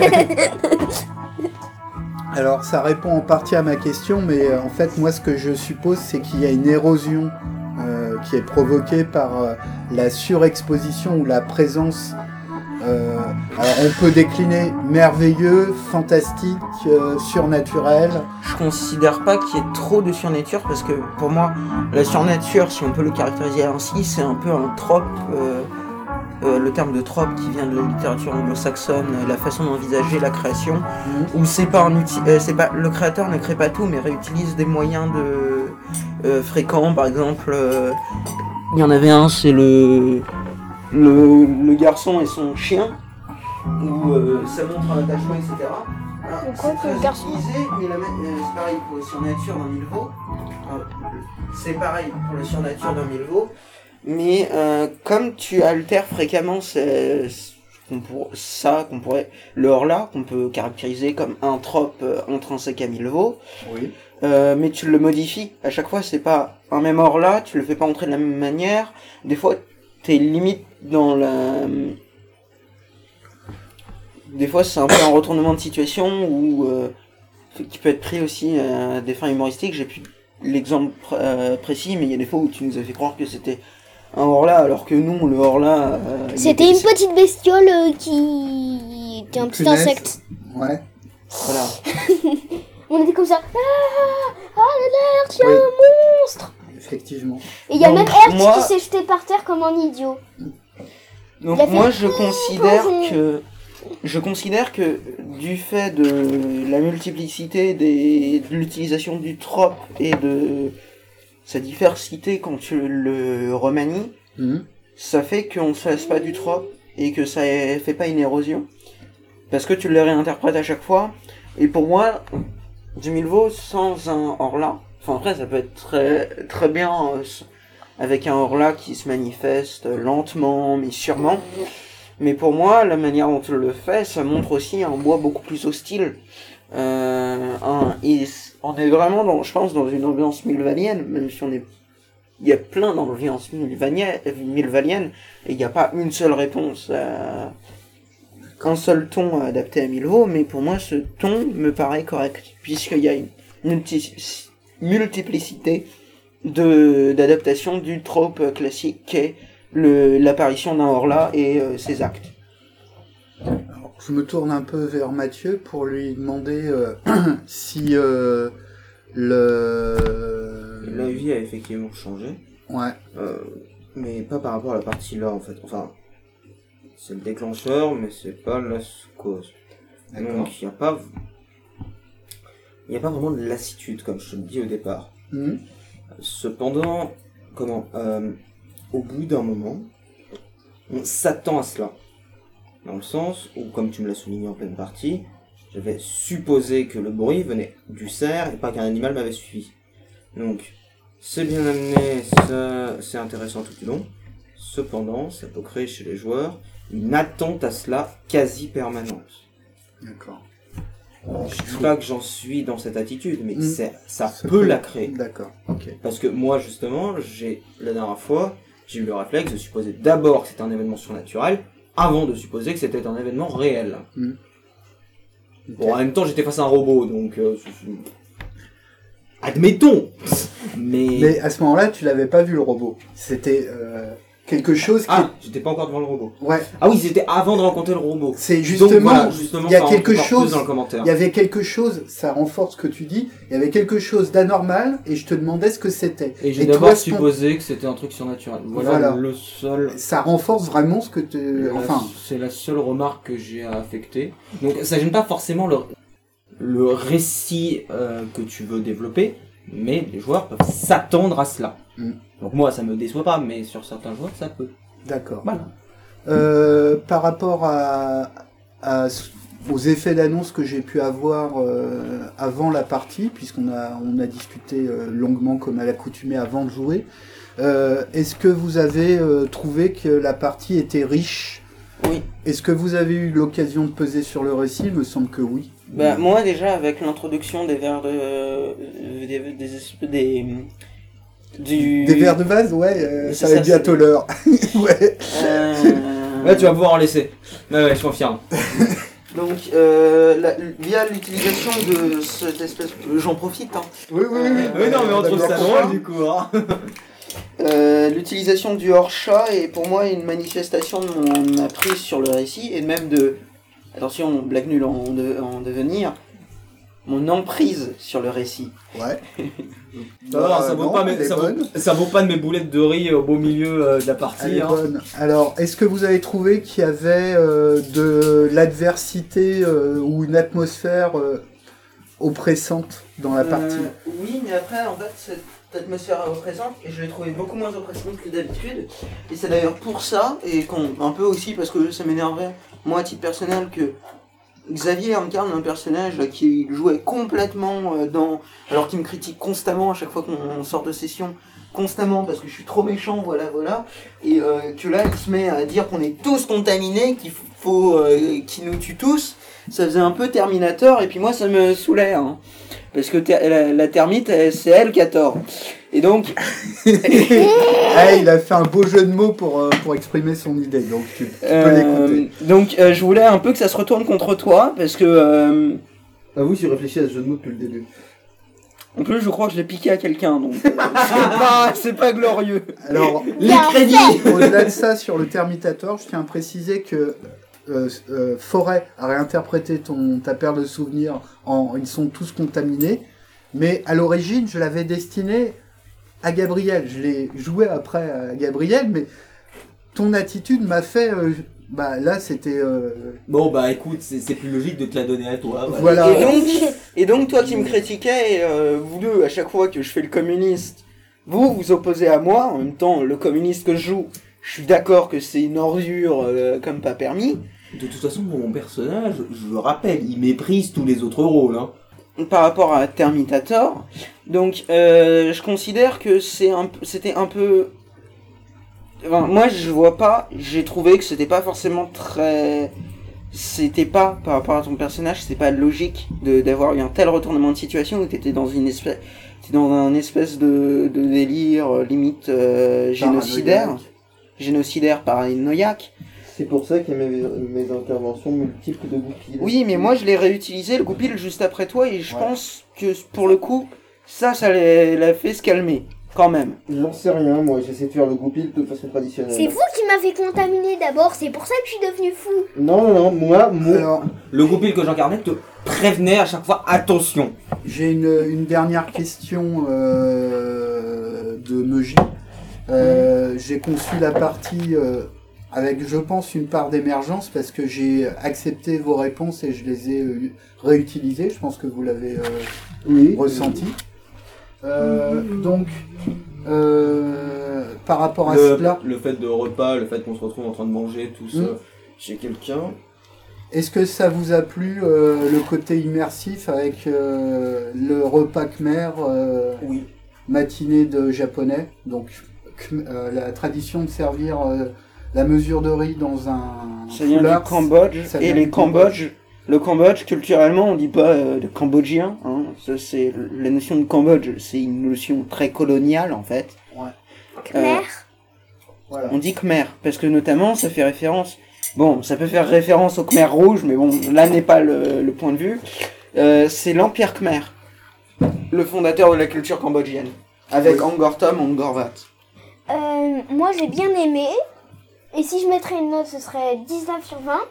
Alors ça répond en partie à ma question, mais euh, en fait moi ce que je suppose c'est qu'il y a une érosion euh, qui est provoquée par euh, la surexposition ou la présence. Euh, alors on peut décliner merveilleux, fantastique, euh, surnaturel. Je considère pas qu'il y ait trop de surnature parce que pour moi, la surnature, si on peut le caractériser ainsi, c'est un peu un trope, euh, euh, le terme de trope qui vient de la littérature anglo-saxonne, euh, la façon d'envisager la création, Mhm. où c'est pas un outil, euh, c'est pas le créateur ne crée pas tout, mais réutilise des moyens de euh, fréquents. Par exemple, euh, il y en avait un, c'est le le, le garçon et son chien, où euh, ça montre un attachement, et cetera. Alors, C'est quoi c'est que le très garçon utilisé, mais la, euh, c'est pareil pour la surnature d'un Milvaux. Euh, C'est pareil pour la surnature d'un Milvaux. Mais euh, comme tu altères fréquemment c'est, c'est- qu'on pour- ça, qu'on pourrait, le hors-là, qu'on peut caractériser comme un trope euh, intrinsèque à Milvaux, Oui. euh, mais tu le modifies. À chaque fois, c'est pas un même hors-là, tu le fais pas entrer de la même manière. Des fois, t'es limite dans la... Des fois, c'est un peu un retournement de situation où euh, qui peut être pris aussi à des fins humoristiques. J'ai plus l'exemple pr- euh, précis, mais il y a des fois où tu nous as fait croire que c'était un hors-là, alors que non, le hors-là... euh, il C'était était- une petite bestiole euh, qui était un Une petit punaise. insecte. Ouais. Voilà. On était comme ça. Ah, ah la c'est Oui. un monstre. Effectivement. Et il y a Donc, même Hertz moi- qui s'est jeté par terre comme un idiot. Donc Il a fait moi je considère pardon. que je considère que du fait de la multiplicité des de l'utilisation du trope et de sa diversité quand tu le remanies, Mhm. ça fait qu'on ne se lasse pas du trope et que ça fait pas une érosion parce que tu le réinterprètes à chaque fois. Et pour moi, du Milvaux sans un hors-là, enfin après ça peut être très très bien euh, avec un hors-là qui se manifeste lentement mais sûrement. Mais pour moi, la manière dont tu le fais, ça montre aussi un bois beaucoup plus hostile. Euh, un, et on est vraiment, dans, je pense, dans une ambiance milvanienne, même si on est... Il y a plein d'ambiances milvaniennes, milvaniennes, et il n'y a pas une seule réponse, à... un seul ton adapté à Milvaux, mais pour moi, ce ton me paraît correct, puisqu'il y a une multi- multiplicité de d'adaptation du trope classique qu'est le l'apparition d'un hors-là et euh, ses actes. Alors, je me tourne un peu vers Mathieu pour lui demander euh, si euh, le... La vie a effectivement changé, Ouais. euh, mais pas par rapport à la partie là en fait. Enfin, c'est le déclencheur, mais c'est pas la cause. D'accord. Donc il n'y a pas, il y a pas vraiment de lassitude comme je te le dis au départ. Mhm. Cependant, comment euh, au bout d'un moment, on s'attend à cela. Dans le sens où, comme tu me l'as souligné en pleine partie, j'avais supposé que le bruit venait du cerf et pas qu'un animal m'avait suivi. Donc, c'est bien amené, ça, c'est intéressant tout du long. Cependant, ça peut créer chez les joueurs une attente à cela quasi permanente. D'accord. Je dis pas que j'en suis dans cette attitude, mais Mmh. c'est, ça, Ça peut peut- la créer. D'accord, ok. Parce que moi, justement, j'ai la dernière fois, j'ai eu le réflexe de supposer d'abord que c'était un événement surnaturel, avant de supposer que c'était un événement réel. Mmh. Bon, en même temps, j'étais face à un robot, donc... Euh, c'est- c'est- admettons. Mais... Mais à ce moment-là, tu l'avais pas vu le robot. C'était euh, quelque chose qui... Ah, j'étais pas encore devant le robot. Ouais, Ah oui, c'était avant de rencontrer le robot. c'est Donc, justement... voilà, justement, il y a ça quelque rentre encore chose- plus dans le commentaire. Il y avait quelque chose, ça renforce ce que tu dis, il y avait quelque chose d'anormal et je te demandais ce que c'était. Et j'ai toi, d'abord ton- supposé que c'était un truc surnaturel. Voilà, Voilà. le seul... Ça renforce vraiment ce que tu... La- Enfin, c'est la seule remarque que j'ai à affecter. Donc ça gêne pas forcément le, le récit euh, que tu veux développer, mais les joueurs peuvent s'attendre à cela. Mm. Donc moi ça me déçoit pas, mais sur certains joueurs ça peut. d'accord. Voilà. Euh, par rapport à, à- aux effets d'annonce que j'ai pu avoir euh, avant la partie, puisqu'on a, on a discuté euh, longuement comme à l'accoutumée avant de jouer, euh, est-ce que vous avez euh, trouvé que la partie était riche ? Oui. Est-ce que vous avez eu l'occasion de peser sur le récit ? Il me semble que oui. Bah, moi, déjà, avec l'introduction des vers de. euh, des. des. espèces- des du. Des verres de vase, ouais, euh, C'est ça va ça, être bientôt c'est- l'heure. ouais. Euh, Là tu vas pouvoir en laisser. Ouais ouais, je confirme. Donc, euh, la- via l'utilisation de cette espèce. J'en profite, hein. Oui, oui, oui. Oui non mais on trouve ça D'accord. drôle du coup. Hein. Euh, l'utilisation du hors-chat est pour moi une manifestation de mon apprise sur le récit et même de. Attention, blague nulle en, de- en devenir. Mon emprise sur le récit. Ouais. Ça, va, ça, Euh, vaut non, pas elle mes, est ça, vaut, bonne. ça vaut pas de mes boulettes de riz au beau milieu euh, de la Elle partie. est Hein. bonne. Alors, est-ce que vous avez trouvé qu'il y avait euh, de l'adversité euh, ou une atmosphère euh, oppressante dans la partie ? Euh, oui, mais après, en fait, cette atmosphère est oppressante et je l'ai trouvée beaucoup moins oppressante que d'habitude. Et c'est d'ailleurs pour ça, et qu'on, un peu aussi parce que ça m'énervait, moi à titre personnel, que Xavier incarne un personnage là, qui jouait complètement euh, dans. Alors qu'il me critique constamment à chaque fois qu'on sort de session, constamment parce que je suis trop méchant, voilà, voilà. Et euh, que là, il se met à dire qu'on est tous contaminés, qu'il faut. Euh, qu'il nous tue tous. Ça faisait un peu Terminator, et puis moi ça me saoulait, hein. Parce que ter- la, la termite, elle- c'est elle qui a tort. Et donc, Ah, il a fait un beau jeu de mots pour, euh, pour exprimer son idée, donc tu, tu peux euh, l'écouter. donc euh, je voulais un peu que ça se retourne contre toi, parce que euh, Avoue, j'ai réfléchi à ce jeu de mots depuis le début. en plus je crois que je l'ai piqué à quelqu'un, donc euh, c'est pas, c'est pas glorieux. Alors, Les crédits. au-delà de ça, sur le Terminator, je tiens à préciser que euh, euh, Forêt a réinterprété ton, ta paire de souvenirs en ils sont tous contaminés, mais à l'origine, je l'avais destiné à Gabriel. Je l'ai joué après à Gabriel, mais ton attitude m'a fait... euh, bah là, c'était... euh, Bon bah écoute, c'est, c'est plus logique de te la donner à toi. voilà. Et donc, et donc toi qui me critiquais, euh, vous deux, à chaque fois que je fais le communiste, vous vous opposez à moi, en même temps le communiste que je joue, je suis d'accord que c'est une ordure euh, comme pas permis. De toute façon, mon personnage, je le rappelle, il méprise tous les autres rôles. Hein. Par rapport à Terminator. Donc, euh, je considère que c'est un, p- c'était un peu... Enfin, moi, je vois pas, j'ai trouvé que c'était pas forcément très... C'était pas, par rapport à ton personnage, c'était pas logique de, d'avoir eu un tel retournement de situation où t'étais dans une espèce... T'es dans un espèce de, de délire, euh, limite, euh, génocidaire. Paranoïaque. Génocidaire, paranoïaque. C'est pour ça qu'il y a mes, mes interventions multiples de goupilles. Oui, mais moi je l'ai réutilisé, le goupil, juste après toi, et je Ouais. pense que pour le coup, ça, ça l'a l'a fait se calmer, quand même. J'en sais rien, moi j'essaie de faire le goupil de façon traditionnelle. C'est vous qui m'avez contaminé d'abord, c'est pour ça que je suis devenu fou. Non, non, non, moi, moi... Alors, Le goupil que j'incarnais te prévenait à chaque fois, attention. j'ai une, une dernière question euh, de Meji. Euh, J'ai conçu la partie euh, avec, je pense, une part d'émergence parce que j'ai accepté vos réponses et je les ai euh, réutilisées. Je pense que vous l'avez euh, oui. ressenti. Euh, donc, euh, par rapport à Le, cela, le fait de repas, le fait qu'on se retrouve en train de manger tous Mm. euh, chez quelqu'un. est-ce que ça vous a plu euh, le côté immersif avec euh, le repas khmer euh, Oui. matinée de japonais, donc khmer- euh, la tradition de servir euh, la mesure de riz dans un Ça vient foulard, du Cambodge, ça et vient les du Cambodges, le Cambodge, culturellement, on dit pas euh, de Cambodgien, hein. Ça, c'est, la notion de Cambodge, c'est une notion très coloniale, en fait. Khmer. Voilà. On dit Khmer, parce que notamment, ça fait référence, bon, ça peut faire référence au Khmer rouge, mais bon, là n'est pas le, le point de vue. Euh, c'est l'Empire Khmer, le fondateur de la culture cambodgienne, avec Oui. Angkor Thom, Angkor Wat. Euh, moi j'ai bien aimé. Et si je mettrais une note, ce serait dix-neuf sur vingt.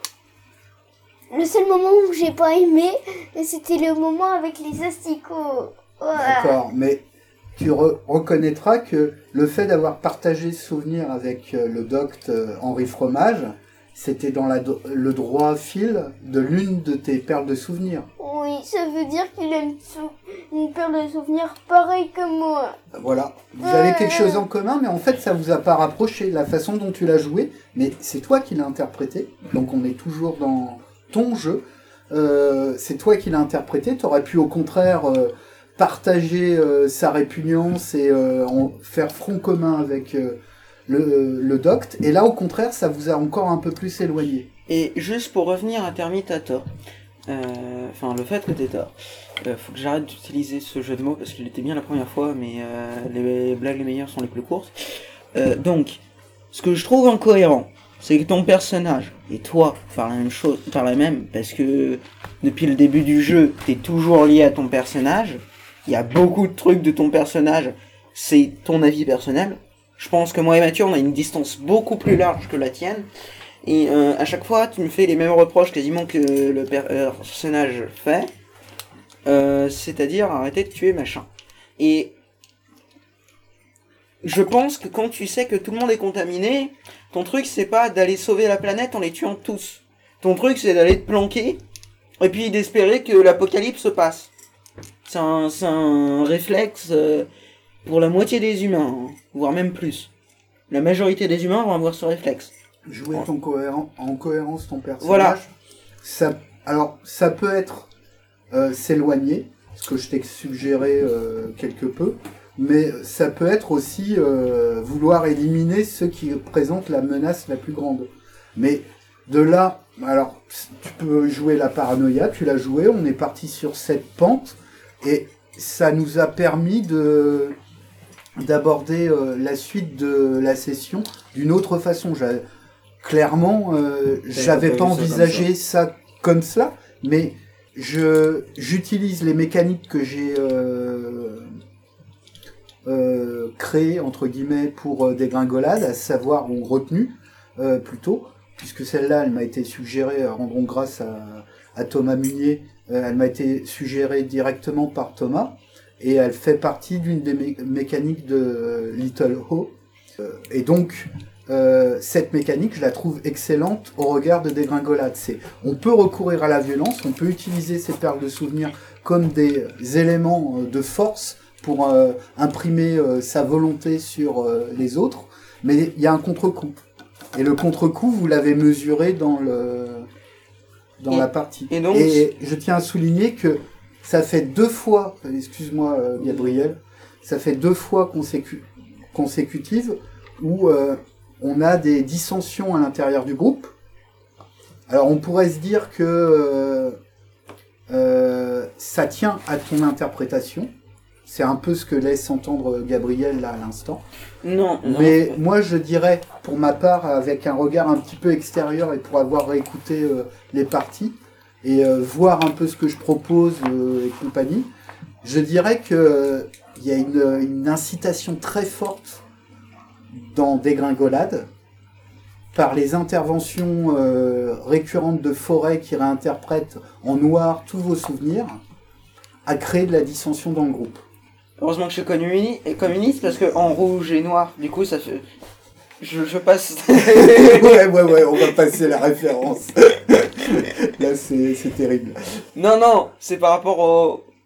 Le seul moment où j'ai pas aimé, c'était le moment avec les asticots. Ouah. D'accord, mais tu re- reconnaîtras que le fait d'avoir partagé ce souvenir avec euh, le docte euh, Henri Fromage, c'était dans la do- le droit fil de l'une de tes perles de souvenirs. Oui, ça veut dire qu'il a une, sou- une perle de souvenirs pareille que moi. Voilà, vous avez quelque chose en commun, mais en fait ça vous a pas rapproché, la façon dont tu l'as joué, mais c'est toi qui l'as interprété, donc on est toujours dans ton jeu, euh, c'est toi qui l'as interprété, tu aurais pu au contraire euh, partager euh, sa répugnance et euh, en faire front commun avec euh, le, le docte, et là au contraire ça vous a encore un peu plus éloigné. Et juste pour revenir à Terminator, euh, enfin le fait que t'aies tort, euh, faut que j'arrête d'utiliser ce jeu de mots parce qu'il était bien la première fois, mais euh, les blagues les meilleures sont les plus courtes. Euh, donc, ce que je trouve incohérent, c'est que ton personnage et toi par la même chose, par la même, parce que depuis le début du jeu, t'es toujours lié à ton personnage. Il y a beaucoup de trucs de ton personnage, c'est ton avis personnel. Je pense que moi et Mathieu, on a une distance beaucoup plus large que la tienne. Et euh, à chaque fois, tu me fais les mêmes reproches quasiment que le per- euh, personnage fait. Euh, c'est-à-dire arrêter de tuer machin. Et je pense que quand tu sais que tout le monde est contaminé, ton truc c'est pas d'aller sauver la planète en les tuant tous. Ton truc c'est d'aller te planquer et puis d'espérer que l'apocalypse se passe. C'est un, c'est un réflexe euh, pour la moitié des humains, hein, voire même plus. La majorité des humains vont avoir ce réflexe. Jouer ton cohérent, en cohérence ton personnage. Voilà. Ça, alors, ça peut être euh, s'éloigner, ce que je t'ai suggéré euh, quelque peu, mais ça peut être aussi euh, vouloir éliminer ceux qui présentent la menace la plus grande. Mais de là, alors, tu peux jouer la paranoïa, tu l'as joué, on est parti sur cette pente, et ça nous a permis de d'aborder euh, la suite de la session d'une autre façon. J'a- Clairement, euh, j'avais pas pas vu ça comme envisagé ça comme cela, mais je j'utilise les mécaniques que j'ai euh, euh, créées entre guillemets pour euh, Dégringolade, à savoir ou retenues euh, plutôt, puisque celle-là, elle m'a été suggérée, rendons grâce à, à Thomas Munier, euh, elle m'a été suggérée directement par Thomas, et elle fait partie d'une des mé- mécaniques de euh, Little Ho, euh, et donc Euh, cette mécanique, je la trouve excellente au regard de Dégringolade. C'est, on peut recourir à la violence, on peut utiliser ces perles de souvenirs comme des éléments de force pour euh, imprimer euh, sa volonté sur euh, les autres, mais il y a un contre-coup. Et le contre-coup, vous l'avez mesuré dans le dans Et- la partie. et donc- et je tiens à souligner que ça fait deux fois, excuse-moi euh, Gabriel, ça fait deux fois consécu- consécutives où euh, on a des dissensions à l'intérieur du groupe. Alors on pourrait se dire que euh, euh, ça tient à ton interprétation. C'est un peu ce que laisse entendre Gabriel là à l'instant. Non, non. Mais moi je dirais, pour ma part, avec un regard un petit peu extérieur et pour avoir réécouté euh, les parties et euh, voir un peu ce que je propose euh, et compagnie, je dirais que euh, il y a une, une incitation très forte dans Dégringolade, par les interventions euh, récurrentes de Forêt qui réinterprètent en noir tous vos souvenirs, à créer de la dissension dans le groupe. Heureusement que je suis communi- et communiste parce que en rouge et noir, du coup ça fait. Je, je passe. ouais, ouais, ouais, on va passer la référence. Là, c'est, c'est terrible. Non, non, c'est par rapport au,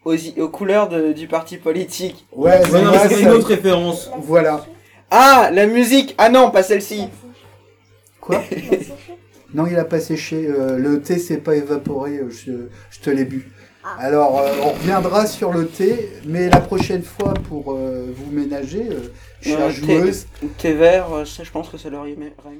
aux, i- aux couleurs de- du parti politique. Ouais, Ouais, c'est non, moi, mais c'est ça. une autre référence. Voilà. Ah, la musique. Ah non, pas celle-ci. Quoi? Non, il a pas séché. euh, le thé s'est pas évaporé. euh, Je, je te l'ai bu. Alors, euh, on reviendra sur le thé, mais la prochaine fois, pour euh, vous ménager, euh, chère Euh, thé- joueuse, Thé vert, euh, ça, je pense que ça leur y met.